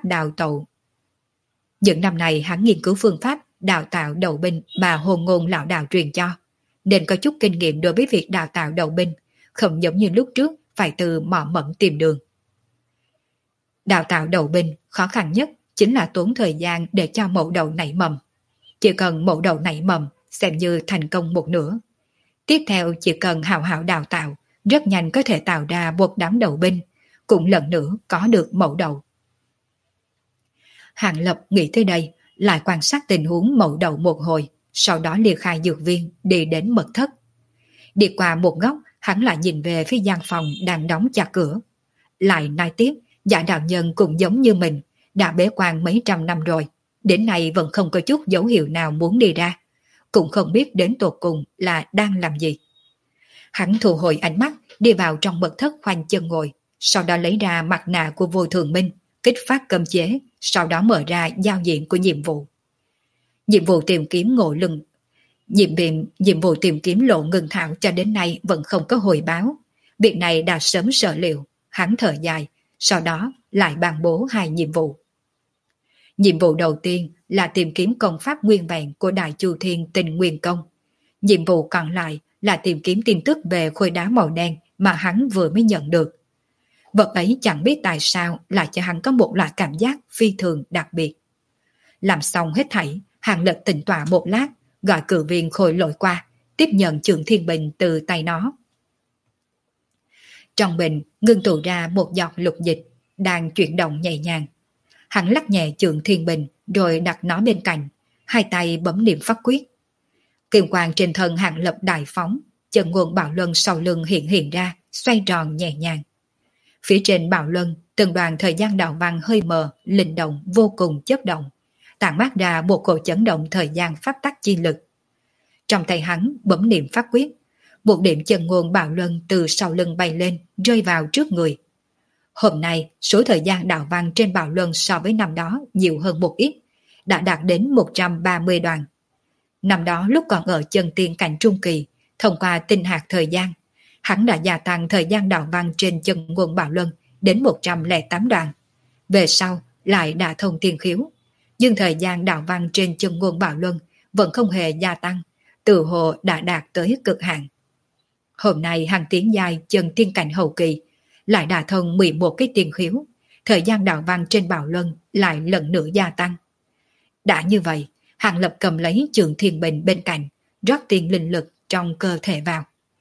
đào tạo đầu binh mà Hồ Ngôn lão đạo truyền cho, nên có chút kinh nghiệm đối với việc đào tạo đầu binh, không giống như lúc trước phải từ mò mẫm tìm đường. Đào tạo đầu binh khó khăn nhất chính là tốn thời gian để cho mẫu đậu nảy mầm. Chỉ cần mẫu đậu nảy mầm xem như thành công một nửa. Tiếp theo chỉ cần hào hảo đào tạo, rất nhanh có thể tạo ra một đám đầu binh, cũng lần nữa có được mẫu đậu. Hạng Lập nghĩ tới đây, lại quan sát tình huống mẫu đậu một hồi, sau đó liệt khai dược viên đi đến mật thất. Đi qua một góc, hắn lại nhìn về phía gian phòng đang đóng chặt cửa. Lại nói tiếp, Dạ đạo nhân cũng giống như mình, đã bế quan mấy trăm năm rồi, đến nay vẫn không có chút dấu hiệu nào muốn đi ra, cũng không biết đến tột cùng là đang làm gì. Hắn thu hồi ánh mắt, đi vào trong mật thất khoanh chân ngồi, sau đó lấy ra mặt nạ của Vô Thường Minh, kích phát cấm chế, sau đó mở ra giao diện của nhiệm vụ. Nhiệm vụ tìm kiếm ngộ lưng Nhiệm vụ tìm kiếm Lộ Ngưng Thảo cho đến nay vẫn không có hồi báo. Việc này đã sớm sở liệu, hắn thở dài, sau đó lại ban bố hai nhiệm vụ. Nhiệm vụ đầu tiên là tìm kiếm công pháp nguyên vẹn của Đại Chu Thiên Tình Nguyên Công. Nhiệm vụ còn lại là tìm kiếm tin tức về khối đá màu đen mà hắn vừa mới nhận được. Vật ấy chẳng biết tại sao lại cho hắn có một loại cảm giác phi thường đặc biệt. Làm xong hết thảy, Hạng Lập tĩnh tọa một lát, gọi cử viên Khôi Lỗi qua, tiếp nhận Trường Thiên Bình từ tay nó. Trong bình ngưng tụ ra một giọt lục dịch, đang chuyển động nhẹ nhàng. Hắn lắc nhẹ Trường Thiên Bình rồi đặt nó bên cạnh, hai tay bấm niệm pháp quyết. Kim quang trên thân Hàng Lập đại phóng, chân nguồn Bảo Luân sau lưng hiện hiện ra, xoay tròn nhẹ nhàng. Phía trên Bảo Luân, từng đoàn thời gian đạo văn hơi mờ, linh động vô cùng chớp động, tản mát ra một cổ chấn động thời gian pháp tắc chi lực. Trong tay hắn bấm niệm pháp quyết, một điểm chân nguồn Bảo Luân từ sau lưng bay lên, rơi vào trước người. Hôm nay, số thời gian đạo văn trên Bảo Luân so với năm đó nhiều hơn một ít, đã đạt đến 130 đoàn. Năm đó lúc còn ở chân tiên cảnh trung kỳ, thông qua tinh hạt thời gian, hắn đã gia tăng thời gian đạo văn trên chân nguồn Bảo Luân đến 108 đoàn. Về sau lại đã thông tiên khiếu, nhưng thời gian đạo văn trên chân nguồn Bảo Luân vẫn không hề gia tăng, tự hồ đã đạt tới cực hạn. Hôm nay hắn tiến giai chân tiên cảnh hậu kỳ, lại đã thông 11 cái tiên khiếu, thời gian đạo văn trên Bảo Luân lại lần nữa gia tăng. Đã như vậy, Hàng Lập cầm lấy Trường Thiên Bình bên cạnh, rót tiên linh lực trong cơ thể vào.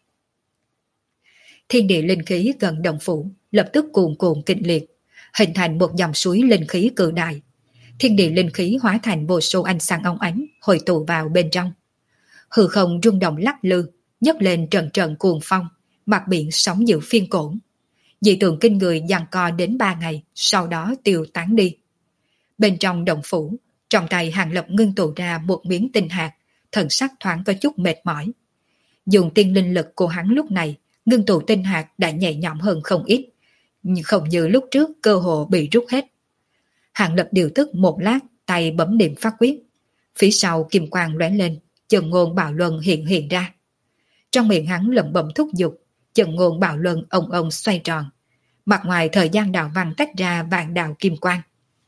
Thiên địa linh khí gần động phủ lập tức cuồn cuộn kịch liệt, hình thành một dòng suối linh khí cự đại. Thiên địa linh khí hóa thành vô số ánh sáng óng ánh hội tụ vào bên trong. Hư không rung động lắc lư, nhấc lên trận trận cuồng phong, mặt biển sóng dữ phiên cổn. Dị tượng kinh người giằng co đến 3 ngày, sau đó tiêu tán đi. Bên trong động phủ, trong tay Hàng Lập ngưng tụ ra một miếng tinh hạt, thần sắc thoáng có chút mệt mỏi. Dùng tiên linh lực của hắn lúc này, ngưng tụ tinh hạt đã nhẹ nhõm hơn không ít, nhưng không như lúc trước cơ hồ bị rút hết. Hàng Lập điều tức một lát, tay bấm niệm pháp quyết. Phía sau kim quang lóe lên, chân ngôn Bảo Luân hiện hiện ra. Trong miệng hắn lẩm bẩm thúc giục, chân ngôn Bảo Luân ông ông xoay tròn. Mặt ngoài thời gian đạo văn tách ra vạn đạo kim quang.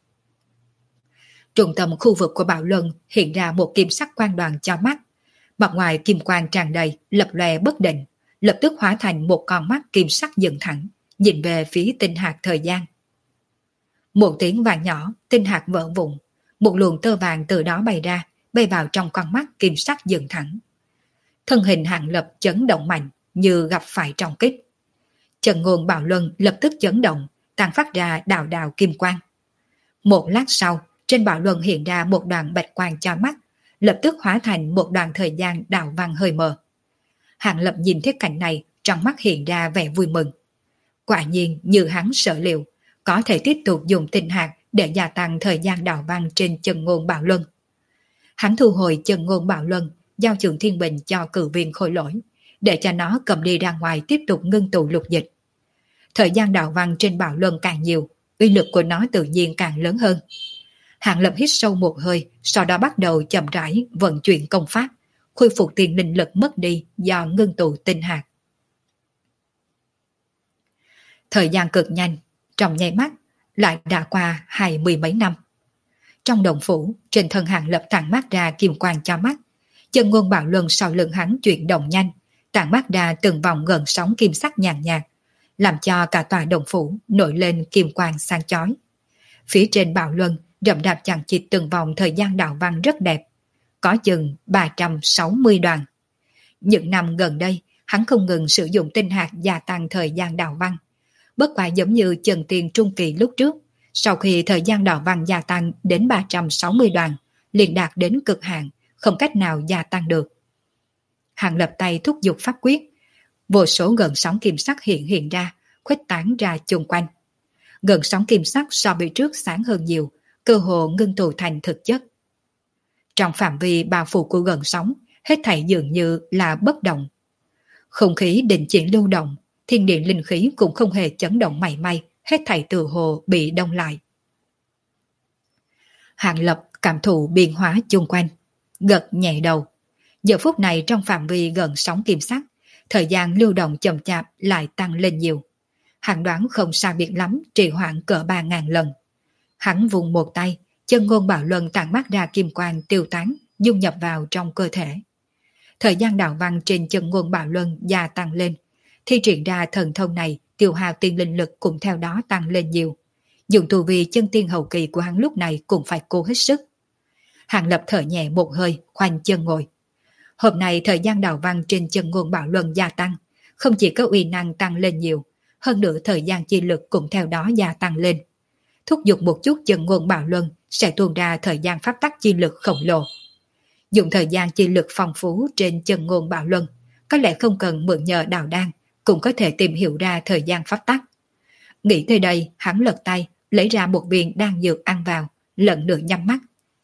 Trung tâm khu vực của Bảo Luân hiện ra một kim sắc quang đoàn cho mắt. Mặt ngoài kim quang tràn đầy, lập lòe bất định, lập tức hóa thành một con mắt kim sắc dựng thẳng, nhìn về phía tinh hạt thời gian. Một tiếng vàng nhỏ, tinh hạt vỡ vụn, một luồng tơ vàng từ đó bay ra, bay vào trong con mắt kim sắc dựng thẳng. Thân hình Hàng Lập chấn động mạnh, như gặp phải trọng kích. Chân ngôn Bảo Luân lập tức chấn động, tàn phát ra đạo đạo kim quang. Một lát sau, trên Bảo Luân hiện ra một đoàn bạch quang cho mắt, lập tức hóa thành một đoàn thời gian đạo văn hơi mờ. Hàng Lập nhìn thấy cảnh này, trong mắt hiện ra vẻ vui mừng. Quả nhiên như hắn sợ liệu, có thể tiếp tục dùng tinh hạt để gia tăng thời gian đạo văn trên chân ngôn Bảo Luân. Hắn thu hồi chân ngôn Bảo Luân, giao Trường Thiên Bình cho cử viên Khôi Lỗi, để cho nó cầm đi ra ngoài tiếp tục ngưng tụ lục dịch. Thời gian đạo văn trên Bảo Luân càng nhiều, uy lực của nó tự nhiên càng lớn hơn. Hàng Lập hít sâu một hơi, sau đó bắt đầu chậm rãi vận chuyển công pháp, khôi phục tiền linh lực mất đi do ngưng tụ tinh hạt. Thời gian cực nhanh, trong nháy mắt, lại đã qua 20 mấy năm. Trong đồng phủ, trên thân Hàng Lập tản mát ra kim quang cho mắt, chân ngôn Bảo Luân sau lưng hắn chuyển động nhanh, tản mát ra từng vòng gần sóng kim sắc nhàn nhạt, làm cho cả tòa đồng phủ nổi lên kim quang sáng chói. Phía trên Bảo Luân rậm rạp chằng chịt từng vòng thời gian đạo văn rất đẹp, có chừng 360 đoàn. Những năm gần đây, hắn không ngừng sử dụng tinh hạt gia tăng thời gian đạo văn. Bất quả giống như chân tiên trung kỳ lúc trước, sau khi thời gian đạo văn gia tăng đến 360 đoàn, liền đạt đến cực hạn, không cách nào gia tăng được. Hàng Lập tay thúc giục pháp quyết, vô số gần sóng kim sắc hiện ra, khuếch tán ra chung quanh. Gần sóng kim sắc so với trước sáng hơn nhiều, cơ hồ ngưng tụ thành thực chất. Trong phạm vi bao phủ của gần sóng, hết thảy dường như là bất động. Không khí định chuyển lưu động, thiên địa linh khí cũng không hề chấn động mảy may, hết thảy tự hồ bị đông lại. Hàng Lập cảm thụ biến hóa chung quanh, gật nhẹ đầu. Giờ phút này trong phạm vi gần sóng kim sắc, thời gian lưu động chậm chạp lại tăng lên nhiều. Hắn đoán không sai biệt lắm, trì hoãn cỡ 3.000 lần. Hắn vùng một tay, chân ngôn Bảo Luân tản mát ra kim quang tiêu tán, dung nhập vào trong cơ thể. Thời gian đạo văn trên chân ngôn Bảo Luân gia tăng lên, thi triển ra thần thông này, tiêu hao tiên linh lực cũng theo đó tăng lên nhiều. Dùng tu vi chân tiên hậu kỳ của hắn lúc này cũng phải cố hết sức. Hàng Lập thở nhẹ một hơi, khoanh chân ngồi. Hôm nay thời gian đạo văn trên chân ngôn Bảo Luân gia tăng, không chỉ có uy năng tăng lên nhiều, hơn nữa thời gian chi lực cũng theo đó gia tăng lên. Thúc giục một chút chân ngôn bạo luân sẽ tuôn ra thời gian pháp tắc chi lực khổng lồ. Dùng thời gian chi lực phong phú trên chân ngôn bạo luân, có lẽ không cần mượn nhờ đạo đan, cũng có thể tìm hiểu ra thời gian pháp tắc. Nghĩ tới đây, hắn lật tay, lấy ra một viên đan dược ăn vào, lần nữa nhắm mắt.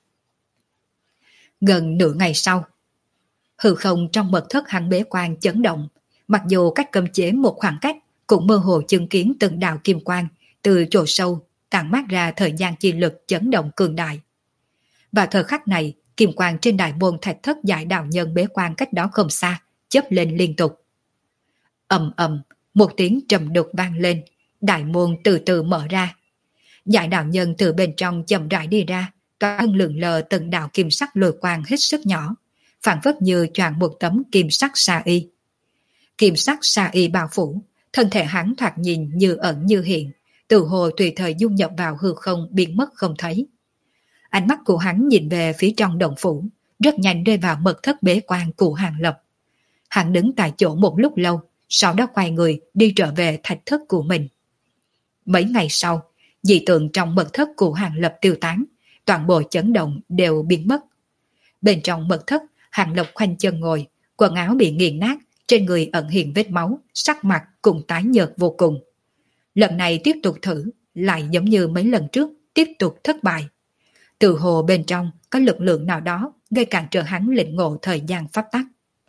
Gần nửa ngày sau, hư không trong mật thất hắn bế quan chấn động, mặc dù cách cấm chế một khoảng cách, cũng mơ hồ chứng kiến từng đạo kim quang từ chỗ sâu tản mát ra thời gian chi lực chấn động cường đại. Vào thời khắc này, kim quang trên đại môn thạch thất giải đạo nhân bế quan cách đó không xa, chớp lên liên tục. Ầm ầm, một tiếng trầm đục vang lên, đại môn từ từ mở ra. Giải đạo nhân từ bên trong chậm rãi đi ra, toàn lượn lờ từng đạo kim sắc lôi quang hết sức nhỏ, phản phất như choàng một tấm kim sắc sa y. Kim sắc sa y bao phủ, thân thể hắn thoạt nhìn như ẩn như hiện, từ hồ tùy thời dung nhập vào hư không biến mất không thấy. Ánh mắt của hắn nhìn về phía trong động phủ, rất nhanh rơi vào mật thất bế quan của Hàng Lập. Hắn đứng tại chỗ một lúc lâu, sau đó quay người đi trở về thạch thất của mình. Mấy ngày sau, dị tượng trong mật thất của Hàng Lập tiêu tán, toàn bộ chấn động đều biến mất. Bên trong mật thất, Hàng Lập khoanh chân ngồi, quần áo bị nghiền nát, trên người ẩn hiện vết máu, sắc mặt cũng tái nhợt vô cùng. Lần này tiếp tục thử, lại giống như mấy lần trước, tiếp tục thất bại. Từ hồ bên trong có lực lượng nào đó gây cản trở hắn lĩnh ngộ thời gian pháp tắc.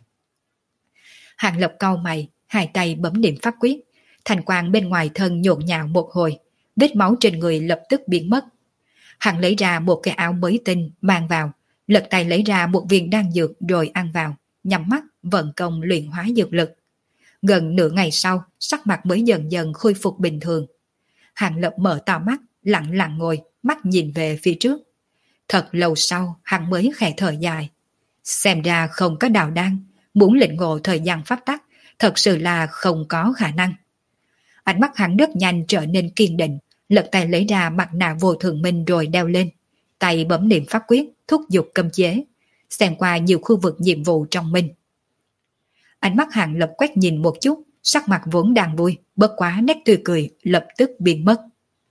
Hàng Lập cau mày, hai tay bấm niệm pháp quyết, thành quang bên ngoài thân nhộn nhạo một hồi, vết máu trên người lập tức biến mất. Hắn lấy ra một cái áo mới tinh mang vào, lật tay lấy ra một viên đan dược rồi ăn vào, nhắm mắt vận công luyện hóa dược lực. Gần nửa ngày sau, sắc mặt mới dần dần khôi phục bình thường. Hàng Lập mở to mắt, lặng lặng ngồi, mắt nhìn về phía trước. Thật lâu sau, hắn mới khẽ thở dài. Xem ra không có đạo đan, muốn lĩnh ngộ thời gian pháp tắc, thật sự là không có khả năng. Ánh mắt hắn rất nhanh trở nên kiên định, lật tay lấy ra mặt nạ vô thường minh rồi đeo lên. Tay bấm niệm pháp quyết, thúc giục cấm chế, xem qua nhiều khu vực nhiệm vụ trong mình. Ánh mắt Hàng Lập quét nhìn một chút, sắc mặt vốn đang vui, bất quá nét tươi cười lập tức biến mất.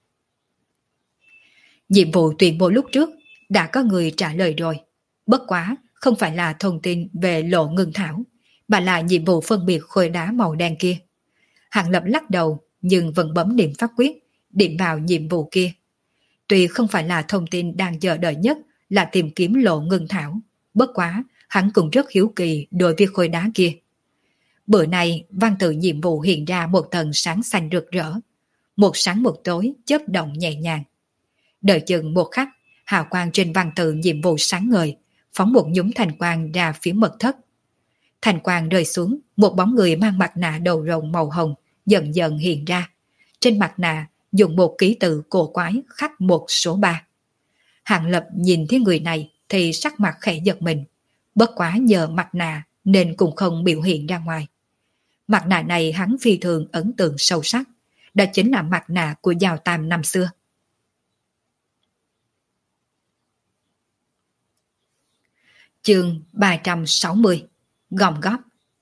Nhiệm vụ tuyên bố lúc trước đã có người trả lời rồi, bất quá không phải là thông tin về lộ ngưng thảo, mà là nhiệm vụ phân biệt khối đá màu đen kia. Hàng Lập lắc đầu nhưng vẫn bấm niệm pháp quyết, điểm vào nhiệm vụ kia. Tuy không phải là thông tin đang chờ đợi nhất là tìm kiếm lộ ngưng thảo, bất quá hắn cũng rất hiếu kỳ đối với khối đá kia. Bữa nay văn tự nhiệm vụ hiện ra một tầng sáng xanh rực rỡ, một sáng một tối chớp động nhẹ nhàng. Đợi chừng một khắc, hào quang trên văn tự nhiệm vụ sáng ngời, phóng một nhúm thành quang ra phía mật thất. Thành quang rơi xuống, một bóng người mang mặt nạ đầu rồng màu hồng dần dần hiện ra. Trên mặt nạ dùng một ký tự cổ quái khắc một số 3. Hàng Lập nhìn thấy người này thì sắc mặt khẽ giật mình, bất quá nhờ mặt nạ nên cũng không biểu hiện ra ngoài. Mặt nạ này hắn phi thường ấn tượng sâu sắc, đó chính là mặt nạ của Giào Tam năm xưa. Chương 360 Gom góp.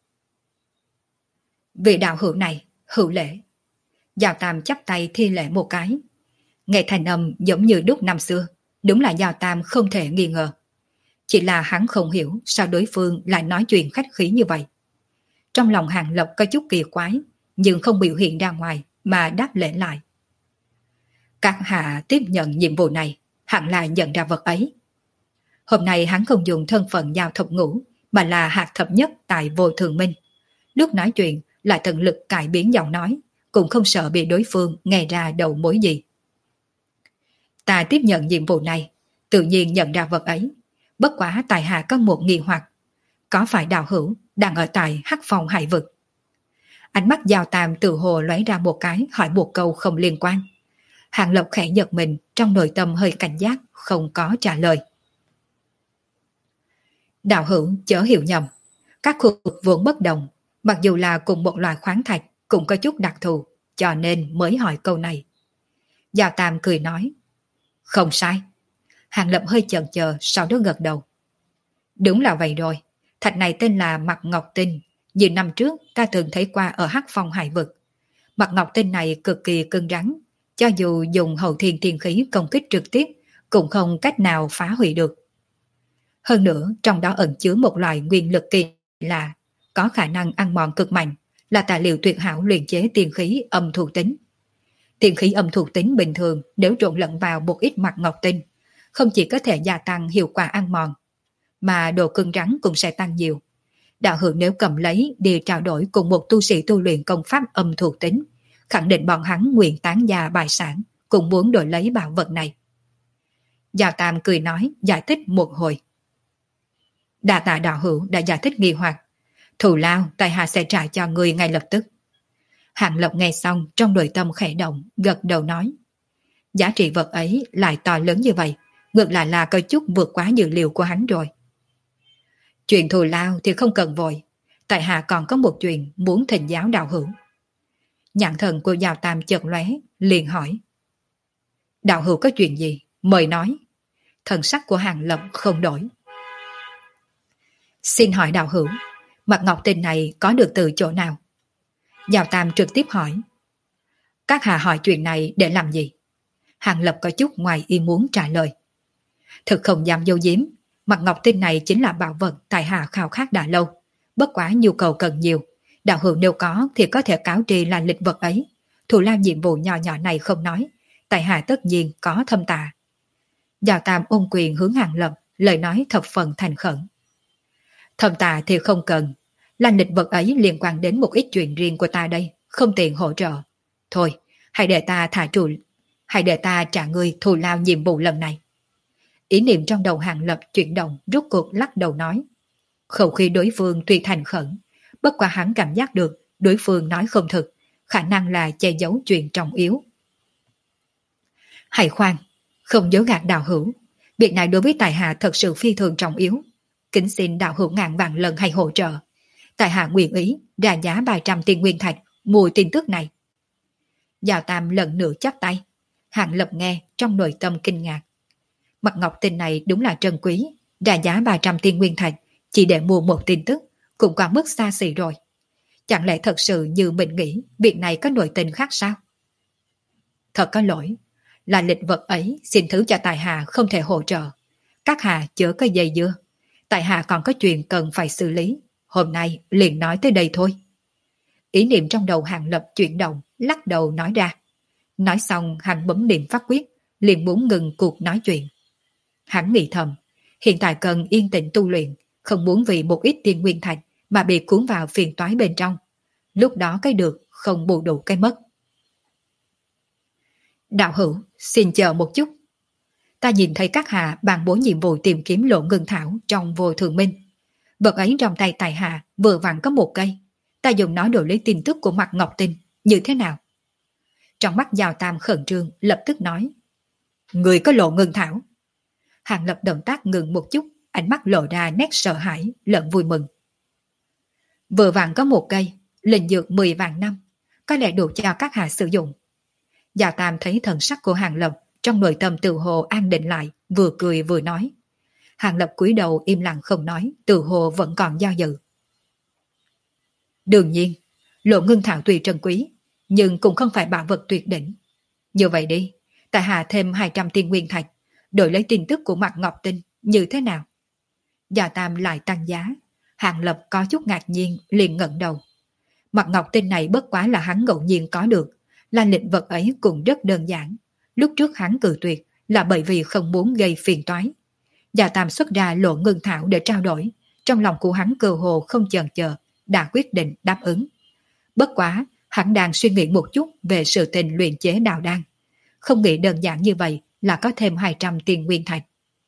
Vị đạo hữu này, hữu lễ. Giào Tam chắp tay thi lễ một cái. Nghe thành âm giống như đúc năm xưa, đúng là Giào Tam không thể nghi ngờ. Chỉ là hắn không hiểu sao đối phương lại nói chuyện khách khí như vậy. Trong lòng Hàng Lập có chút kỳ quái, nhưng không biểu hiện ra ngoài mà đáp lễ lại. Các hạ tiếp nhận nhiệm vụ này, hẳn là nhận ra vật ấy. Hôm nay hắn không dùng thân phận Giao Thập Ngũ, mà là hạt thập nhất tại Vô Thường Minh. Lúc nói chuyện lại tận lực cải biến giọng nói, cũng không sợ bị đối phương nghe ra đầu mối gì. Ta tiếp nhận nhiệm vụ này, tự nhiên nhận ra vật ấy. Bất quá tại hạ có một nghi hoặc. Có phải đạo hữu đang ở tại Hắc Phong Hải Vực? Ánh mắt Giao Tam từ hồ lóe ra một cái, hỏi một câu không liên quan. Hàng Lập khẽ giật mình, trong nội tâm hơi cảnh giác, không có trả lời. Đạo hữu chớ hiểu nhầm, các khu vực vốn bất đồng, mặc dù là cùng một loại khoáng thạch cũng có chút đặc thù, cho nên mới hỏi câu này. Giao Tam cười nói. Không sai. Hàng Lập hơi chần chờ, sau đó gật đầu. Đúng là vậy rồi, thạch này tên là Mặt Ngọc Tinh, nhiều năm trước ta từng thấy qua ở Hắc Phong Hải Vực. Mặt ngọc tinh này cực kỳ cứng rắn, cho dù dùng hậu thiên tiên khí công kích trực tiếp cũng không cách nào phá hủy được. Hơn nữa, trong đó ẩn chứa một loại nguyên lực kỳ lạ, có khả năng ăn mòn cực mạnh, là tài liệu tuyệt hảo luyện chế tiên khí âm thuộc tính. Tiên khí âm thuộc tính bình thường nếu trộn lẫn vào một ít mặt ngọc tinh, không chỉ có thể gia tăng hiệu quả ăn mòn, mà độ cứng rắn cũng sẽ tăng nhiều. Đạo hữu nếu cầm lấy đi trao đổi cùng một tu sĩ tu luyện công pháp âm thuộc tính, khẳng định bọn hắn nguyện tán gia bài sản, cũng muốn đổi lấy bảo vật này. Giao Tam cười nói, giải thích một hồi. Đa tạ đạo hữu đã giải thích nghi hoặc, thù lao tại hạ sẽ trả cho người ngay lập tức. Hạng Lộc nghe xong trong nội tâm khẽ động, gật đầu nói. Giá trị vật ấy lại to lớn như vậy, ngược lại là có chút vượt quá dự liệu của hắn rồi. Chuyện thù lao thì không cần vội, tại hạ còn có một chuyện muốn thỉnh giáo đạo hữu. Nhãn thần của Giao Tam chợt lóe, liền hỏi. Đạo hữu có chuyện gì? Mời nói. Thần sắc của Hạng Lộc không đổi. Xin hỏi đạo hữu, mặt ngọc tinh này có được từ chỗ nào? Giao Tam trực tiếp hỏi. Các hạ hỏi chuyện này để làm gì? Hạng Lập có chút ngoài ý muốn trả lời. Thực không dám dâu giếm, mặt ngọc tinh này chính là bảo vật tại hạ khao khát đã lâu. Bất quá nhu cầu cần nhiều, đạo hữu nếu có thì có thể cáo tri là lịch vật ấy. Thù lao nhiệm vụ nhỏ nhỏ này không nói, tại hạ tất nhiên có thâm tạ. Giao Tam ôn quyền hướng Hạng Lập, lời nói thập phần thành khẩn. Thâm tạ thì không cần, là lịch vật ấy liên quan đến một ít chuyện riêng của ta đây, không tiện hỗ trợ. Thôi, hãy để ta trả ngươi thù lao nhiệm vụ lần này. Ý niệm trong đầu Hạng Lập chuyển động, rút cuộc lắc đầu nói. Khẩu khí đối phương tuy thành khẩn, bất quá hắn cảm giác được đối phương nói không thực, khả năng là che giấu chuyện trọng yếu. Hãy khoan, không dối gạt đạo hữu, việc này đối với tài hạ thật sự phi thường trọng yếu. Kính xin đạo hữu ngàn vạn lần hãy hỗ trợ. Tài hạ nguyện ý ra giá 300 tiền nguyên thạch mua tin tức này. Giao Tam lần nữa chắp tay. Hạng Lập nghe trong nội tâm kinh ngạc. Mặt ngọc tinh này đúng là trân quý, ra giá 300 tiền nguyên thạch chỉ để mua một tin tức, cũng quá mức xa xỉ rồi. Chẳng lẽ thật sự như mình nghĩ việc này có nội tình khác sao? Thật có lỗi, là lịch vật ấy xin thứ cho tài hạ không thể hỗ trợ. Các hạ chớ có dây dưa, tại hạ còn có chuyện cần phải xử lý, hôm nay liền nói tới đây thôi. Ý niệm trong đầu Hạng Lập chuyển động, lắc đầu nói ra. Nói xong hắn bấm niệm pháp quyết, liền muốn ngừng cuộc nói chuyện. Hắn nghĩ thầm, hiện tại cần yên tĩnh tu luyện, không muốn vì một ít tiền nguyên thạch mà bị cuốn vào phiền toái bên trong. Lúc đó cái được không bù đủ cái mất. Đạo hữu, xin chờ một chút. Ta nhìn thấy các hạ bàn bố nhiệm vụ tìm kiếm Lộ Ngưng Thảo trong Vô Thường Minh. Vật ấy trong tay tài hạ vừa vặn có một cây. Ta dùng nó đổi lấy tin tức của mặt ngọc tinh, như thế nào? Trong mắt Giao Tam khẩn trương lập tức nói. Người có Lộ Ngưng Thảo. Hạng Lập động tác ngừng một chút, ánh mắt lộ ra nét sợ hãi lẫn vui mừng. Vừa vặn có một cây, linh dược 10 vạn năm, có lẽ đủ cho các hạ sử dụng. Giao Tam thấy thần sắc của Hạng Lập trong nội tâm tự hồ an định lại, vừa cười vừa nói. Hạng Lập cúi đầu im lặng không nói, tự hồ vẫn còn do dự. Đương nhiên, Lộ Ngưng Thảo tuy trân quý, nhưng cũng không phải bảo vật tuyệt đỉnh. Như vậy đi, tại hạ thêm 200 tiền nguyên thạch, đổi lấy tin tức của mặt ngọc tinh, như thế nào? Giao Tam lại tăng giá. Hạng Lập có chút ngạc nhiên, liền ngẩng đầu. Mặt ngọc tinh này bất quá là hắn ngẫu nhiên có được, là lịch vật ấy cũng rất đơn giản. Lúc trước hắn cự tuyệt là bởi vì không muốn gây phiền toái. Giao Tam xuất ra Lộ Ngưng Thảo để trao đổi, trong lòng của hắn cơ hồ không chần chờ, đã quyết định đáp ứng. Bất quá, hắn đang suy nghĩ một chút về sự tình luyện chế đạo đan. Không nghĩ đơn giản như vậy là có thêm 200 tiền nguyên thạch.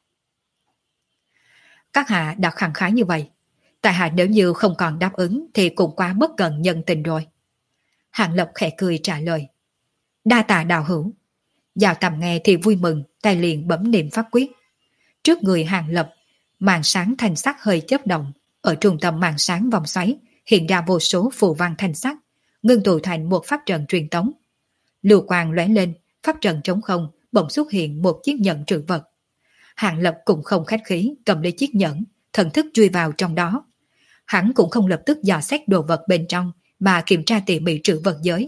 Các hạ đã khẳng khái như vậy, tại hạ nếu như không còn đáp ứng thì cũng quá bất cẩn nhân tình rồi. Hạng Lập khẽ cười trả lời. Đa tạ đạo hữu. Giao Tam nghe thì vui mừng, tay liền bấm niệm pháp quyết. Trước người Hạng Lập, màn sáng thanh sắc hơi chớp động, ở trung tâm màn sáng vòng xoáy hiện ra vô số phù văn thanh sắc, ngưng tụ thành một pháp trận truyền tống. Lưu quang lóe lên, pháp trận trống không, bỗng xuất hiện một chiếc nhẫn trữ vật. Hạng Lập cũng không khách khí, cầm lấy chiếc nhẫn, thần thức chui vào trong đó. Hắn cũng không lập tức dò xét đồ vật bên trong, mà kiểm tra tỉ mỉ trữ vật giới,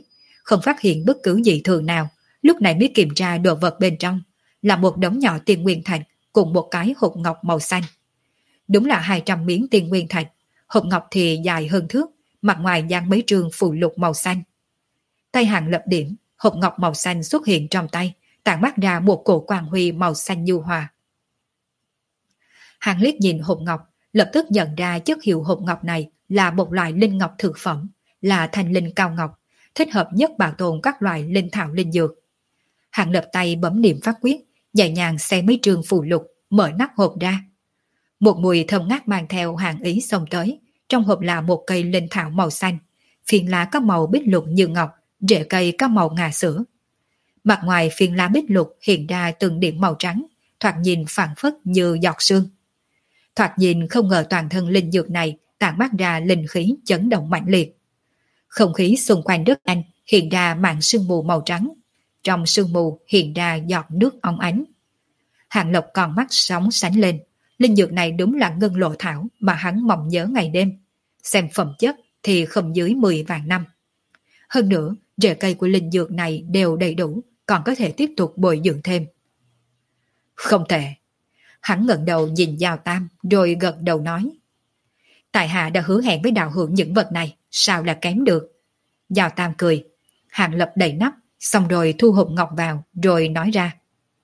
không phát hiện bất cứ dị thường nào, lúc này mới kiểm tra đồ vật bên trong, là một đống nhỏ tiền nguyên thạch cùng một cái hộp ngọc màu xanh. Đúng là 200 miếng tiền nguyên thạch, hộp ngọc thì dài hơn thước, mặt ngoài dán mấy trường phù lục màu xanh. Tay Hàng Lập điểm, hộp ngọc màu xanh xuất hiện trong tay, tản mát ra một cổ quang huy màu xanh nhu hòa. Hàng liếc nhìn hộp ngọc, lập tức nhận ra chất hiệu hộp ngọc này là một loại linh ngọc thực phẩm, là thanh linh cao ngọc, thích hợp nhất bảo tồn các loại linh thảo linh dược. Hàng Lập tay bấm niệm pháp quyết, nhẹ nhàng xé mấy trường phù lục, mở nắp hộp ra. Một mùi thơm ngát mang theo hàng ý xông tới, trong hộp là một cây linh thảo màu xanh, phiến lá có màu bích lục như ngọc, rễ cây có màu ngà sữa. Mặt ngoài phiến lá bích lục hiện ra từng điểm màu trắng, thoạt nhìn phảng phất như giọt sương. Thoạt nhìn không ngờ toàn thân linh dược này tản mát ra linh khí chấn động mạnh liệt. Không khí xung quanh rất nhanh hiện ra màn sương mù màu trắng. Trong sương mù hiện ra giọt nước óng ánh. Hàng Lộc còn mắt sóng sánh lên. Linh dược này đúng là ngân lộ thảo mà hắn mong nhớ ngày đêm. Xem phẩm chất thì không dưới 10 vạn năm. Hơn nữa, rễ cây của linh dược này đều đầy đủ, còn có thể tiếp tục bồi dưỡng thêm. Không tệ. Hắn ngẩng đầu nhìn Giao Tam rồi gật đầu nói. Tại hạ đã hứa hẹn với đạo hữu những vật này, sao là kém được. Giao Tam cười. Hàng Lập đẩy nắp, xong rồi thu hộp ngọc vào, rồi nói ra.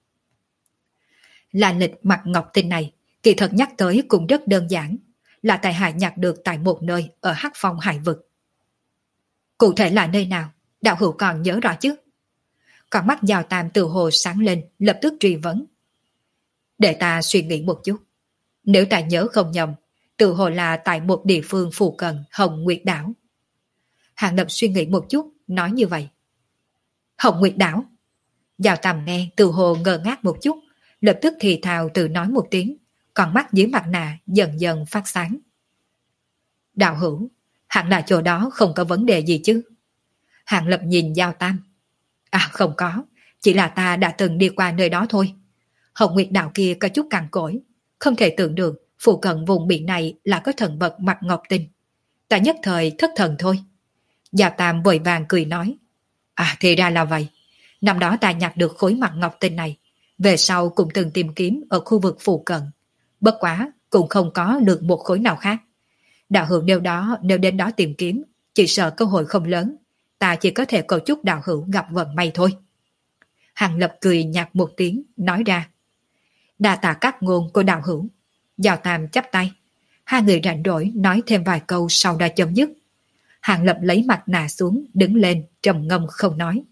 Là lịch mặt ngọc tinh này, kỳ thật nhắc tới cũng rất đơn giản, là tại hạ nhặt được tại một nơi ở Hắc Phong Hải Vực. Cụ thể là nơi nào, đạo hữu còn nhớ rõ chứ? Còn mắt Giao Tam từ hồ sáng lên, lập tức truy vấn. Để ta suy nghĩ một chút. Nếu ta nhớ không nhầm, từ hồ là tại một địa phương phụ cận Hồng Nguyệt Đảo. Hàng Lập suy nghĩ một chút, nói như vậy. Hồng Nguyệt Đảo. Giao Tam nghe từ hồ ngơ ngác một chút, lập tức thì thào tự nói một tiếng, còn mắt dưới mặt nạ dần dần phát sáng. Đạo hữu, hẳn là chỗ đó không có vấn đề gì chứ? Hàng Lập nhìn Giao Tam. À không có, chỉ là ta đã từng đi qua nơi đó thôi. Hồng Nguyệt Đạo kia có chút cằn cỗi, không thể tưởng được phụ cận vùng biển này là có thần vật mặt ngọc tinh. Ta nhất thời thất thần thôi. Giao Tam vội vàng cười nói. À thì ra là vậy. Năm đó ta nhặt được khối mặt ngọc tinh này, về sau cũng từng tìm kiếm ở khu vực phụ cận. Bất quá cũng không có được một khối nào khác. Đạo hữu nếu đến đó tìm kiếm, chỉ sợ cơ hội không lớn. Ta chỉ có thể cầu chúc đạo hữu gặp vận may thôi. Hàng Lập cười nhạt một tiếng, nói ra. Đa tạ các ngôn của đạo hữu. Giao Tam chắp tay. Hai người rảnh rỗi nói thêm vài câu sau đã chấm dứt. Hàng Lập lấy mặt nạ xuống, đứng lên, trầm ngâm không nói.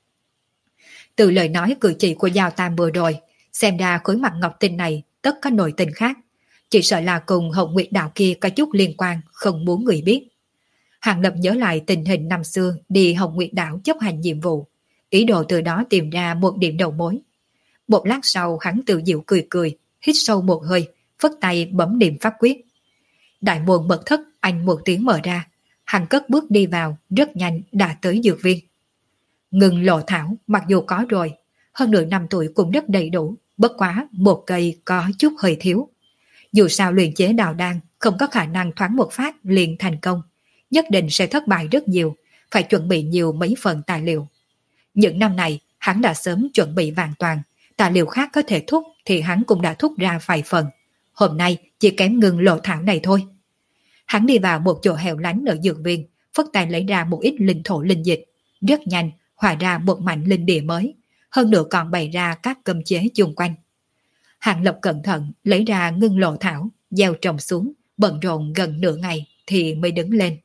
Từ lời nói cử chỉ của Giao Tam vừa rồi, xem ra khối mặt ngọc tinh này tất có nội tình khác. Chỉ sợ là cùng Hồng Nguyệt Đạo kia có chút liên quan, không muốn người biết. Hàng Lập nhớ lại tình hình năm xưa đi Hồng Nguyệt Đảo chấp hành nhiệm vụ, ý đồ từ đó tìm ra một điểm đầu mối. Một lát sau hắn tự dịu cười cười, hít sâu một hơi, phất tay bấm niệm pháp quyết. Đại môn mật thất anh một tiếng mở ra, hắn cất bước đi vào, rất nhanh đã tới dược viên. Ngừng lộ thảo mặc dù có rồi, hơn nửa năm tuổi cũng rất đầy đủ, bất quá một cây có chút hơi thiếu. Dù sao luyện chế đào đan không có khả năng thoáng một phát liền thành công, nhất định sẽ thất bại rất nhiều, phải chuẩn bị nhiều mấy phần tài liệu. Những năm này hắn đã sớm chuẩn bị vàng toàn, tài liệu khác có thể thúc thì hắn cũng đã thúc ra vài phần. Hôm nay chỉ kém ngừng lộ thảo này thôi. Hắn đi vào một chỗ hẻo lánh ở dược viên, phất tay lấy ra một ít linh thổ linh dịch, rất nhanh hòa ra một mảnh linh địa mới, hơn nữa còn bày ra các cơm chế chung quanh. Hàng Lập cẩn thận lấy ra ngưng lộ thảo, gieo trồng xuống, bận rộn gần nửa ngày thì mới đứng lên.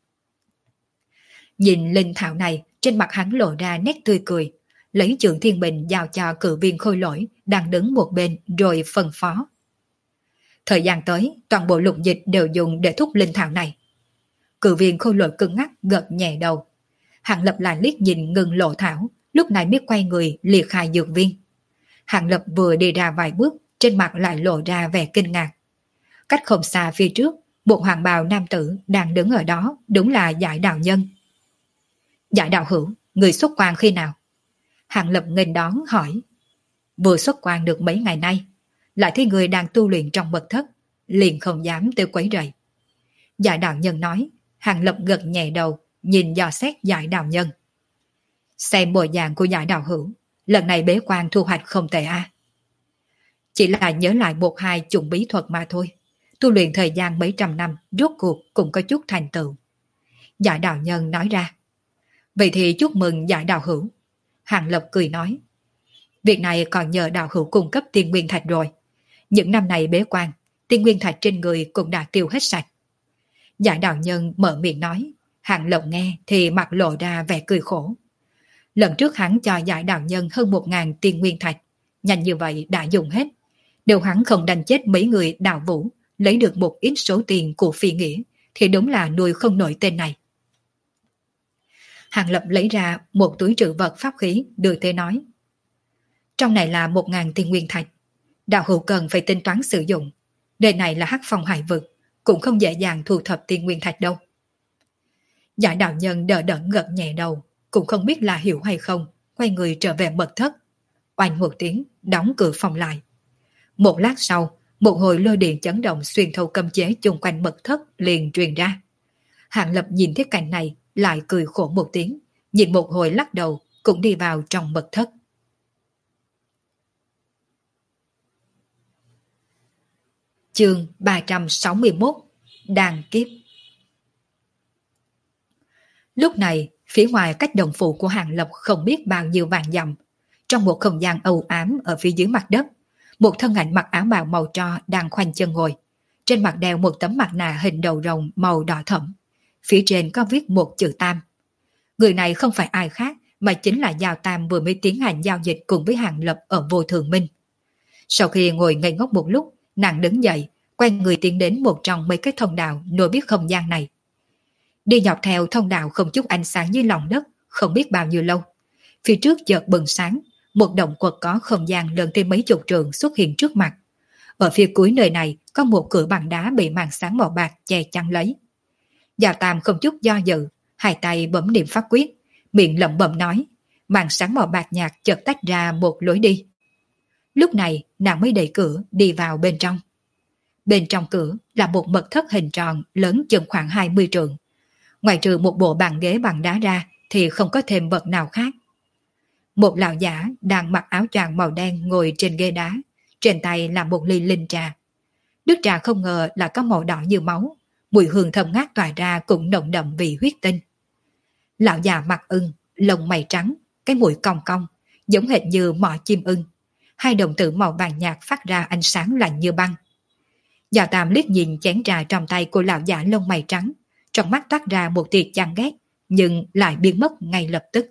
Nhìn linh thảo này, trên mặt hắn lộ ra nét tươi cười, lấy Trượng Thiên Bình giao cho cự viên Khôi Lỗi đang đứng một bên rồi phân phó. Thời gian tới, toàn bộ lục dịch đều dùng để thúc linh thảo này. Cự viên Khôi Lỗi cứng ngắc gật nhẹ đầu. Hàng Lập lại liếc nhìn ngừng lộ thảo, lúc này mới quay người liệt khai dược viên. Hàng Lập vừa đi ra vài bước, trên mặt lại lộ ra vẻ kinh ngạc. Cách không xa phía trước, một hoàng bào nam tử đang đứng ở đó, đúng là Giải Đạo Nhân. Giải đạo hữu, người xuất quan khi nào? Hàng Lập nghênh đón hỏi. Vừa xuất quan được mấy ngày nay, lại thấy người đang tu luyện trong mật thất, liền không dám tới quấy rầy. Giải Đạo Nhân nói. Hàng Lập gật nhẹ đầu, nhìn dò xét Giải Đạo Nhân. Xem bộ dạng của Giải đạo hữu, lần này bế quan thu hoạch không tệ a. Chỉ là nhớ lại một hai chủng bí thuật mà thôi. Tu luyện thời gian mấy trăm năm, rốt cuộc cũng có chút thành tựu. Giải đạo nhân nói ra. Vậy thì chúc mừng Giải đạo hữu. Hàng Lập cười nói. Việc này còn nhờ đạo hữu cung cấp tiên nguyên thạch rồi. Những năm này bế quan, tiên nguyên thạch trên người cũng đã tiêu hết sạch. Giải đạo nhân mở miệng nói. Hàng Lập nghe thì mặt lộ ra vẻ cười khổ. Lần trước hắn cho giải đạo nhân hơn 1.000 tiên nguyên thạch. Nhanh như vậy đã dùng hết. Nếu hắn không đánh chết mấy người đạo vũ, lấy được một ít số tiền của phi nghĩa, thì đúng là nuôi không nổi tên này. Hàng Lập lấy ra một túi trữ vật pháp khí, đưa tới nói. Trong này là 1.000 tiên nguyên thạch. Đạo hữu cần phải tính toán sử dụng. Nơi này là hắc phong hải vực, cũng không dễ dàng thu thập tiên nguyên thạch đâu. Giải đạo nhân đỡ đẫn gật nhẹ đầu, cũng không biết là hiểu hay không, quay người trở về mật thất. Oanh một tiếng, đóng cửa phòng lại. Một lát sau, một hồi lôi điện chấn động xuyên thấu cấm chế chung quanh mật thất liền truyền ra. Hạng Lập nhìn thấy cảnh này, lại cười khổ một tiếng, nhìn một hồi lắc đầu, cũng đi vào trong mật thất. Chương 361 Đàn kiếp. Lúc này, phía ngoài cách đồng phụ của Hạng Lập không biết bao nhiêu vạn dặm. Trong một không gian âu ám ở phía dưới mặt đất, một thân ảnh mặc áo bào màu tro đang khoanh chân ngồi. Trên mặt đeo một tấm mặt nạ hình đầu rồng màu đỏ thẫm. Phía trên có viết một chữ Tam. Người này không phải ai khác mà chính là Giao Tam vừa mới tiến hành giao dịch cùng với Hạng Lập ở Vô Thường Minh. Sau khi ngồi ngây ngốc một lúc, nàng đứng dậy, quay người tiến đến một trong mấy cái thông đạo nối biết không gian này. Đi dọc theo thông đạo không chút ánh sáng dưới lòng đất, không biết bao nhiêu lâu. Phía trước chợt bừng sáng, một động quật có không gian lớn tới mấy chục trượng xuất hiện trước mặt. Ở phía cuối nơi này có một cửa bằng đá bị màn sáng màu bạc che chắn lấy. Giao Tam không chút do dự, hai tay bấm niệm pháp quyết, miệng lẩm bẩm nói, màn sáng màu bạc nhạt chợt tách ra một lối đi. Lúc này nàng mới đẩy cửa đi vào bên trong. Bên trong cửa là một mật thất hình tròn lớn chừng khoảng 20 trượng. Ngoài trừ một bộ bàn ghế bằng đá ra thì không có thêm vật nào khác. Một lão giả đang mặc áo choàng màu đen ngồi trên ghế đá, trên tay là một ly linh trà. Nước trà không ngờ là có màu đỏ như máu, mùi hương thơm ngát tỏa ra cũng nồng đậm vị huyết tinh. Lão già mặt ưng, lông mày trắng, cái mũi cong cong, giống hệt như mỏ chim ưng. Hai đồng tử màu vàng nhạt phát ra ánh sáng lạnh như băng. Giao Tam liếc nhìn chén trà trong tay của lão giả lông mày trắng, trong mắt toát ra một tia chán ghét, nhưng lại biến mất ngay lập tức.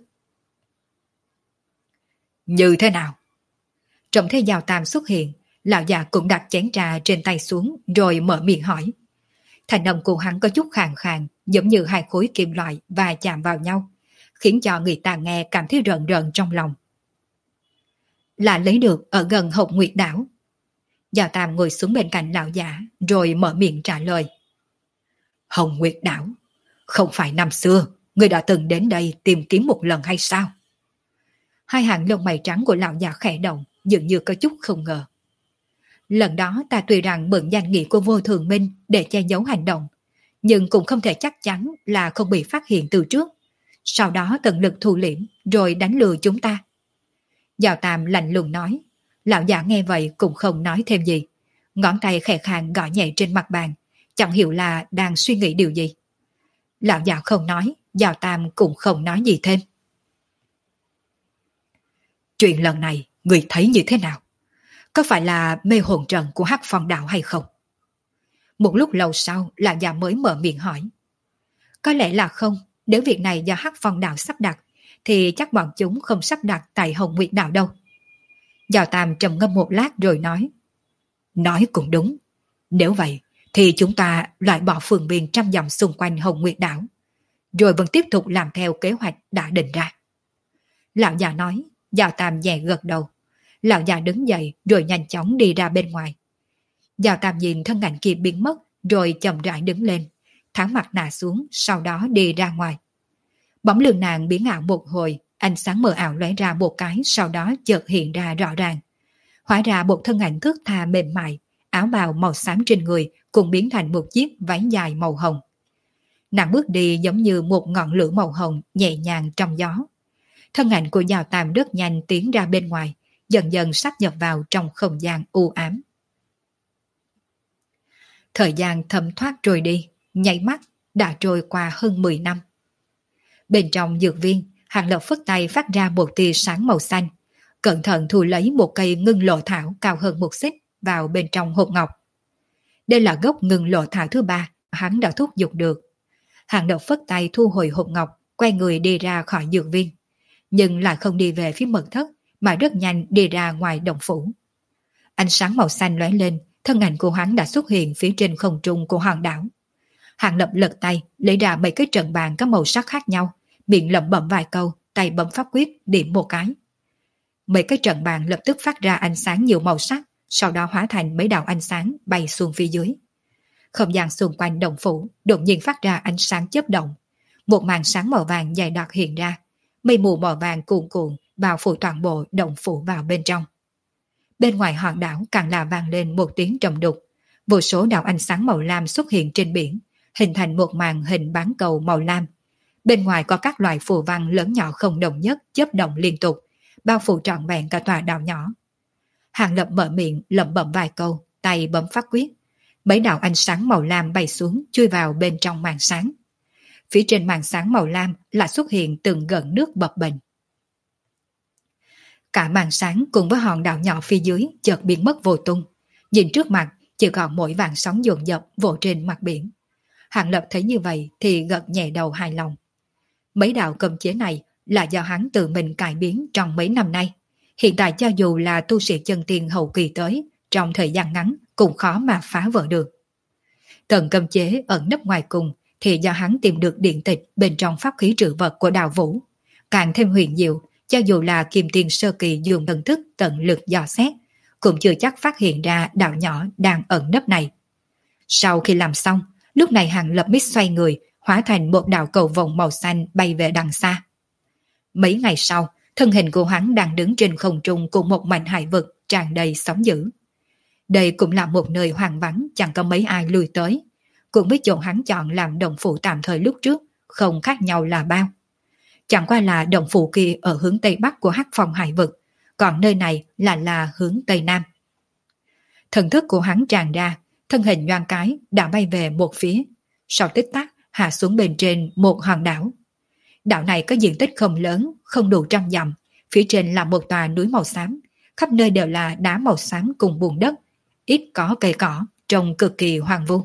Như thế nào? Trông thấy Giao Tam xuất hiện, lão già cũng đặt chén trà trên tay xuống rồi mở miệng hỏi. Thành âm của hắn có chút khàn khàn, giống như hai khối kim loại và chạm vào nhau, khiến cho người ta nghe cảm thấy rợn rợn trong lòng. Là lấy được ở gần Hồng Nguyệt đảo. Giao Tam ngồi xuống bên cạnh lão giả rồi mở miệng trả lời. Hồng Nguyệt đảo? Không phải năm xưa người đã từng đến đây tìm kiếm một lần hay sao? Hai hàng lông mày trắng của lão già khẽ động, dường như có chút không ngờ. Lần đó ta tuy rằng mượn danh nghĩa của Vô Thường Minh để che giấu hành động, nhưng cũng không thể chắc chắn là không bị phát hiện từ trước. Sau đó tận lực thu liễm rồi đánh lừa chúng ta. Giao Tam lạnh lùng nói. Lão già nghe vậy cũng không nói thêm gì. Ngón tay khẽ khàng gõ nhẹ trên mặt bàn, chẳng hiểu là đang suy nghĩ điều gì. Lão già không nói, Giao Tam cũng không nói gì thêm. Chuyện lần này người thấy như thế nào? Có phải là mê hồn trận của Hắc Phong đạo hay không? Một lúc lâu sau, lão già mới mở miệng hỏi. Có lẽ là không, nếu việc này do Hắc Phong đạo sắp đặt, thì chắc bọn chúng không sắp đặt tại Hồng Nguyệt đạo đâu. Giao Tam trầm ngâm một lát rồi nói. Nói cũng đúng. Nếu vậy, thì chúng ta loại bỏ phường biên trăm dặm xung quanh Hồng Nguyệt đảo, rồi vẫn tiếp tục làm theo kế hoạch đã định ra. Lão già nói. Giao Tam nhẹ gật đầu. Lão già đứng dậy rồi nhanh chóng đi ra bên ngoài. Giao Tam nhìn thân ảnh kia biến mất rồi chậm rãi đứng lên, tháo mặt nạ xuống, sau đó đi ra ngoài. Bóng lưng nàng biến ảo một hồi, ánh sáng mờ ảo lóe ra một cái, sau đó chợt hiện ra rõ ràng. Hóa ra một thân ảnh thướt tha mềm mại, áo bào màu xám trên người cũng biến thành một chiếc váy dài màu hồng. Nàng bước đi giống như một ngọn lửa màu hồng nhẹ nhàng trong gió. thân ảnh của Giào Tam rất nhanh tiến ra bên ngoài, dần dần sắp nhập vào trong không gian u ám. Thời gian thấm thoát trôi đi, nháy mắt đã trôi qua hơn 10 năm. Bên trong dược viên, Hàng Lập phất tay phát ra một tia sáng màu xanh, cẩn thận thu lấy một cây ngưng lộ thảo cao hơn một xích vào bên trong hộp ngọc. Đây là gốc ngưng lộ thảo thứ 3 hắn đã thúc giục được. Hàng Lập phất tay thu hồi hộp ngọc, quay người đi ra khỏi dược viên, nhưng lại không đi về phía mật thất mà rất nhanh đi ra ngoài động phủ. Ánh sáng màu xanh lóe lên, thân ảnh của hắn đã xuất hiện phía trên không trung của hòn đảo. Hàng Lập lật tay lấy ra mấy cái trận bàn có màu sắc khác nhau, miệng lẩm bẩm vài câu, tay bấm pháp quyết điểm một cái. Mấy cái trận bàn lập tức phát ra ánh sáng nhiều màu sắc, sau đó hóa thành mấy đạo ánh sáng bay xuống phía dưới. Không gian xung quanh động phủ đột nhiên phát ra ánh sáng chớp động, một màn sáng màu vàng dày đặc hiện ra, mây mù màu vàng cuồn cuộn bao phủ toàn bộ động phủ vào bên trong. Bên ngoài hòn đảo càng là vang lên một tiếng trầm đục, vô số đạo ánh sáng màu lam xuất hiện trên biển, hình thành một màn hình bán cầu màu lam. Bên ngoài có các loại phù văn lớn nhỏ không đồng nhất chớp động liên tục, bao phủ trọn vẹn cả tòa đảo nhỏ. Hàng Lập mở miệng lẩm bẩm vài câu, tay bấm pháp quyết. Mấy đạo ánh sáng màu lam bay xuống chui vào bên trong màn sáng. Phía trên màn sáng màu lam là xuất hiện từng gợn nước bập bềnh. Cả màn sáng cùng với hòn đảo nhỏ phía dưới chợt biến mất vô tung. Nhìn trước mặt chỉ còn mỗi vàng sóng dồn dập vỗ trên mặt biển. Hàng Lập thấy như vậy thì gật nhẹ đầu hài lòng. Mấy đạo cấm chế này là do hắn tự mình cải biến trong mấy năm nay. Hiện tại cho dù là tu sĩ chân tiên hậu kỳ tới, trong thời gian ngắn cũng khó mà phá vỡ được. Tầng cấm chế ẩn nấp ngoài cùng thì do hắn tìm được điện tịch bên trong pháp khí trữ vật của Đào Vũ. Càng thêm huyền diệu, cho dù là Kim Tiên sơ kỳ dùng thần thức tận lực dò xét, cũng chưa chắc phát hiện ra đạo nhỏ đang ẩn nấp này. Sau khi làm xong, lúc này Hàng Lập mới xoay người, hóa thành một đạo cầu vồng màu xanh bay về đằng xa. Mấy ngày sau, thân hình của hắn đang đứng trên không trung cùng một mảnh hải vực tràn đầy sóng dữ. Đây cũng là một nơi hoang vắng chẳng có mấy ai lui tới, cũng với chỗ hắn chọn làm động phủ tạm thời lúc trước không khác nhau là bao. Chẳng qua là động phủ kia ở hướng tây bắc của Hắc Phong hải vực, còn nơi này là hướng tây nam. Thần thức của hắn tràn ra, thân hình nhoáng cái đã bay về một phía, sau tích tắc hạ xuống bên trên một hòn đảo. Đảo này có diện tích không lớn, không đủ 100 dặm, phía trên là một tòa núi màu xám, khắp nơi đều là đá màu xám cùng bùn đất, ít có cây cỏ, trông cực kỳ hoang vu.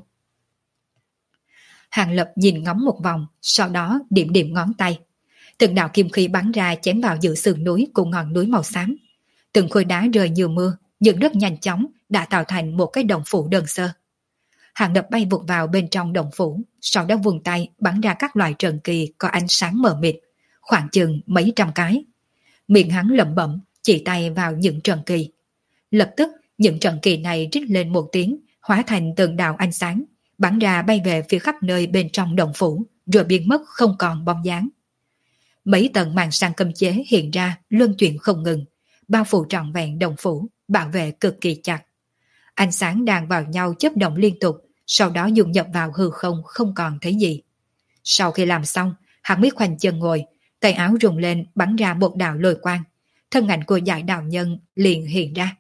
Hàng Lập nhìn ngắm một vòng, sau đó điểm điểm ngón tay. Từng đạo kim khí bắn ra chém vào giữa sườn núi cùng ngọn núi màu xám. Từng khối đá rơi như mưa, nhưng rất nhanh chóng đã tạo thành một cái động phủ đơn sơ. Hàng Lập bay vụt vào bên trong động phủ, sau đó vung tay bắn ra các loại trận kỳ có ánh sáng mờ mịt, khoảng chừng mấy trăm cái. Miệng hắn lẩm bẩm, chỉ tay vào những trận kỳ. Lập tức, những trận kỳ này rít lên một tiếng, hóa thành từng đạo ánh sáng, bắn ra bay về phía khắp nơi bên trong động phủ, rồi biến mất không còn bóng dáng. Mấy tầng màn sang cấm chế hiện ra luân chuyển không ngừng, bao phủ trọn vẹn động phủ, bảo vệ cực kỳ chặt. Ánh sáng đan vào nhau chớp động liên tục, sau đó dung nhập vào hư không không còn thấy gì. Sau khi làm xong, hắn mới khoanh chân ngồi, tay áo rung lên bắn ra một đạo lôi quang. Thân ảnh của Giải Đạo Nhân liền hiện ra.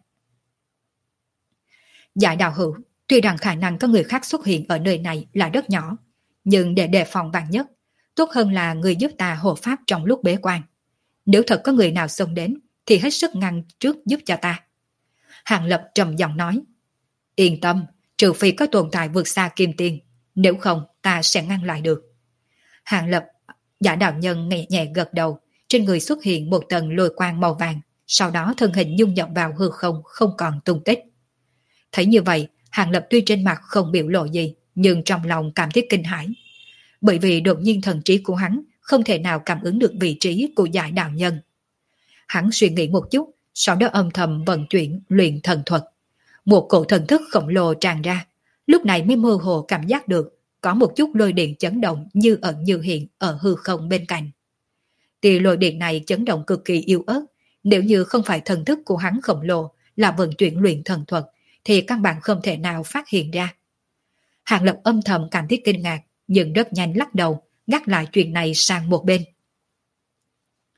Giải Đạo Hữu, tuy rằng khả năng có người khác xuất hiện ở nơi này là rất nhỏ, nhưng để đề phòng vạn nhất, tốt hơn là người giúp ta hộ pháp trong lúc bế quan. Nếu thật có người nào xông đến, thì hết sức ngăn trước giúp cho ta. Hàng Lập trầm giọng nói. Yên tâm, trừ phi có tồn tại vượt xa Kim Tiên, nếu không ta sẽ ngăn lại được. Hàng Lập, Giả Đạo Nhân nhẹ nhẹ gật đầu, trên người xuất hiện một tầng lôi quang màu vàng, sau đó thân hình dung nhập vào hư không không còn tung tích. Thấy như vậy, Hàng Lập tuy trên mặt không biểu lộ gì, nhưng trong lòng cảm thấy kinh hãi. Bởi vì đột nhiên thần trí của hắn không thể nào cảm ứng được vị trí của Giải Đạo Nhân. Hắn suy nghĩ một chút, sau đó âm thầm vận chuyển luyện thần thuật. Một cổ thần thức khổng lồ tràn ra, lúc này mới mơ hồ cảm giác được có một chút lôi điện chấn động như ẩn như hiện ở hư không bên cạnh. Thì lôi điện này chấn động cực kỳ yếu ớt, nếu như không phải thần thức của hắn khổng lồ là vận chuyển luyện thần thuật thì căn bản không thể nào phát hiện ra. Hàng Lập âm thầm cảm thấy kinh ngạc, nhưng rất nhanh lắc đầu, gác lại chuyện này sang một bên.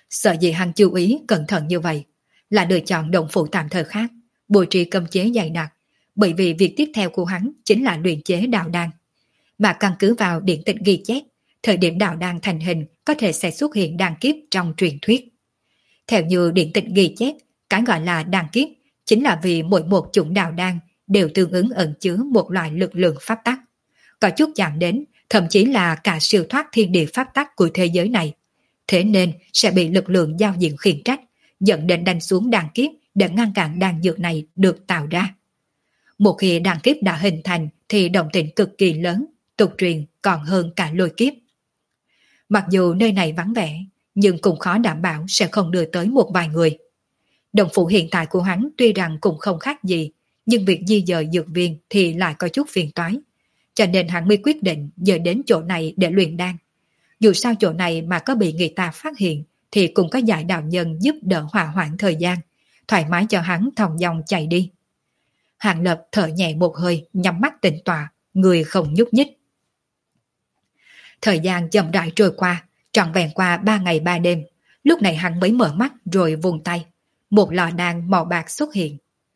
Sợ gì hắn chú ý cẩn thận như vậy, là lựa chọn động phủ tạm thời khác, bố trí cấm chế dày đặc, bởi vì việc tiếp theo của hắn chính là luyện chế đạo đan. Mà căn cứ vào điển tịch ghi chép, thời điểm đạo đan thành hình có thể sẽ xuất hiện đan kiếp trong truyền thuyết. Theo như điển tịch ghi chép, cái gọi là đan kiếp chính là vì mỗi một chủng đạo đan đều tương ứng ẩn chứa một loại lực lượng pháp tắc. Có chút chạm đến, thậm chí là cả siêu thoát thiên địa pháp tắc của thế giới này. Thế nên sẽ bị lực lượng giao diện khiển trách, dẫn đến đánh xuống đan kiếp để ngăn cản đan dược này được tạo ra. Một khi đan kiếp đã hình thành thì động tĩnh cực kỳ lớn, tục truyền còn hơn cả lôi kiếp. Mặc dù nơi này vắng vẻ, nhưng cũng khó đảm bảo sẽ không đưa tới một vài người. Đồng phủ hiện tại của hắn tuy rằng cũng không khác gì, nhưng việc di dời dược viên thì lại có chút phiền toái. Cho nên hắn mới quyết định dời đến chỗ này để luyện đan. Dù sao chỗ này mà có bị người ta phát hiện thì cũng có giải đạo nhân giúp đỡ hòa hoãn thời gian, thoải mái cho hắn thong dong chạy đi. Hàng Lập thở nhẹ một hơi, nhắm mắt tĩnh tọa, người không nhúc nhích. Thời gian chậm rãi trôi qua, trọn vẹn qua 3 ngày 3 đêm. Lúc này hắn mới mở mắt rồi vùng tay. Một lò đan màu bạc xuất hiện.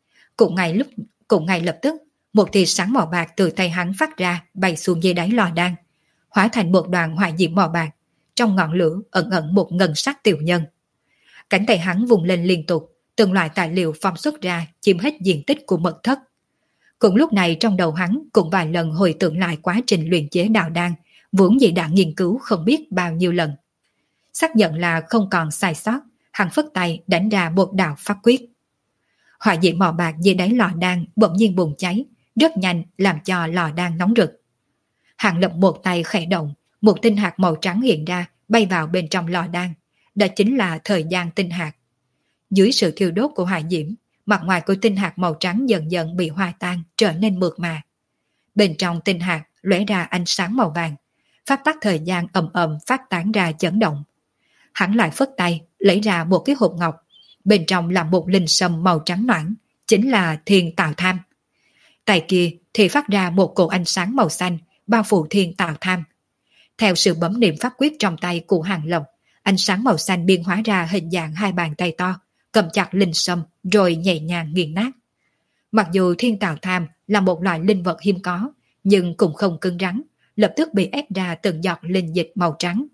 Cũng ngay lập tức, một tia sáng màu bạc từ tay hắn phát ra bay xuống dưới đáy lò đan, hóa thành một đoàn hỏa diễm màu bạc. Trong ngọn lửa ẩn ẩn một ngân sắc tiểu nhân. Cánh tay hắn vùng lên liên tục, từng loại tài liệu phóng xuất ra chiếm hết diện tích của mật thất. Cùng lúc này trong đầu hắn cũng vài lần hồi tưởng lại quá trình luyện chế đạo đan, vốn dĩ đã nghiên cứu không biết bao nhiêu lần. Xác nhận là không còn sai sót, hắn phất tay đánh ra một đạo pháp quyết. Hỏa diễm màu bạc dưới đáy lò đan bỗng nhiên bùng cháy, rất nhanh làm cho lò đan nóng rực. Hàng Lập một tay khẽ động, một tinh hạt màu trắng hiện ra bay vào bên trong lò đan. Đó chính là thời gian tinh hạt. Dưới sự thiêu đốt của hỏa diễm, mặt ngoài của tinh hạt màu trắng dần dần bị hòa tan trở nên mượt mà. Bên trong tinh hạt lóe ra ánh sáng màu vàng, pháp tắc thời gian ầm ầm phát tán ra chấn động. Hắn lại phất tay lấy ra một cái hộp ngọc, bên trong là một linh sâm màu trắng noãn, chính là thiên tạo tham. Tay kia thì phát ra một cổ ánh sáng màu xanh bao phủ thiên tạo tham. Theo sự bấm niệm pháp quyết trong tay của Hàng Lập, ánh sáng màu xanh biến hóa ra hình dạng hai bàn tay to, cầm chặt linh sâm rồi nhẹ nhàng nghiền nát. Mặc dù thiên tạo tham là một loại linh vật hiếm có, nhưng cũng không cứng rắn, lập tức bị ép ra từng giọt linh dịch màu trắng.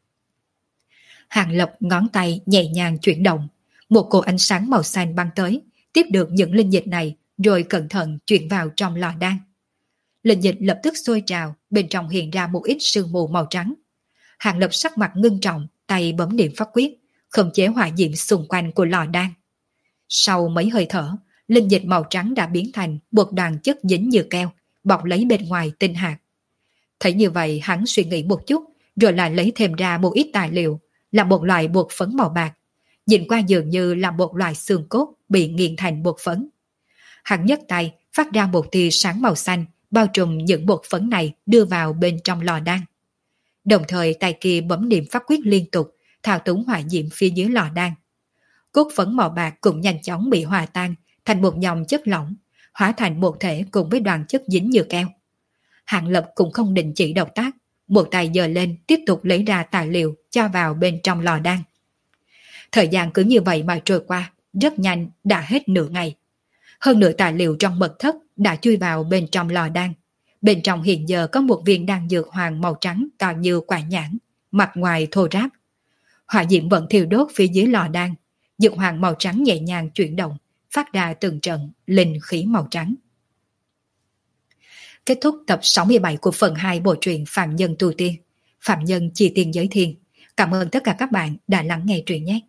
Hàng Lập ngón tay nhẹ nhàng chuyển động, một cổ ánh sáng màu xanh băng tới, tiếp được những linh dịch này rồi cẩn thận chuyển vào trong lò đan. Linh dịch lập tức sôi trào, bên trong hiện ra một ít sương mù màu trắng. Hàng Lập sắc mặt ngưng trọng, tay bấm niệm pháp quyết, khống chế hỏa diễm xung quanh của lò đan. Sau mấy hơi thở, linh dịch màu trắng đã biến thành một đoàn chất dính như keo, bọc lấy bên ngoài tinh hạt. Thấy như vậy hắn suy nghĩ một chút, rồi lại lấy thêm ra một ít tài liệu, là một loại bột phấn màu bạc. Nhìn qua dường như là một loại xương cốt bị nghiền thành bột phấn. Hắn nhấc tay, phát ra một tia sáng màu xanh, bao trùm những bột phấn này đưa vào bên trong lò đan. Đồng thời tay kia bấm niệm pháp quyết liên tục, thao túng hỏa diễm phía dưới lò đan. Cốt phấn màu bạc cũng nhanh chóng bị hòa tan thành một dòng chất lỏng, hóa thành một thể cùng với đoàn chất dính như keo. Hàng Lập cũng không định chỉ động tác, một tay giơ lên tiếp tục lấy ra tài liệu cho vào bên trong lò đan. Thời gian cứ như vậy mà trôi qua, rất nhanh đã hết nửa ngày. Hơn nửa tài liệu trong mật thất đã chui vào bên trong lò đan. Bên trong hiện giờ có một viên đan dược hoàng màu trắng to như quả nhãn, mặt ngoài thô ráp. Hỏa diễm vẫn thiêu đốt phía dưới lò đan, dược hoàng màu trắng nhẹ nhàng chuyển động, phát ra từng trận linh khí màu trắng. Kết thúc tập 67 của phần 2 bộ truyện Phạm Nhân Tu Tiên. Phạm Nhân Chi Tiên Giới Thiên. Cảm ơn tất cả các bạn đã lắng nghe truyện nhé.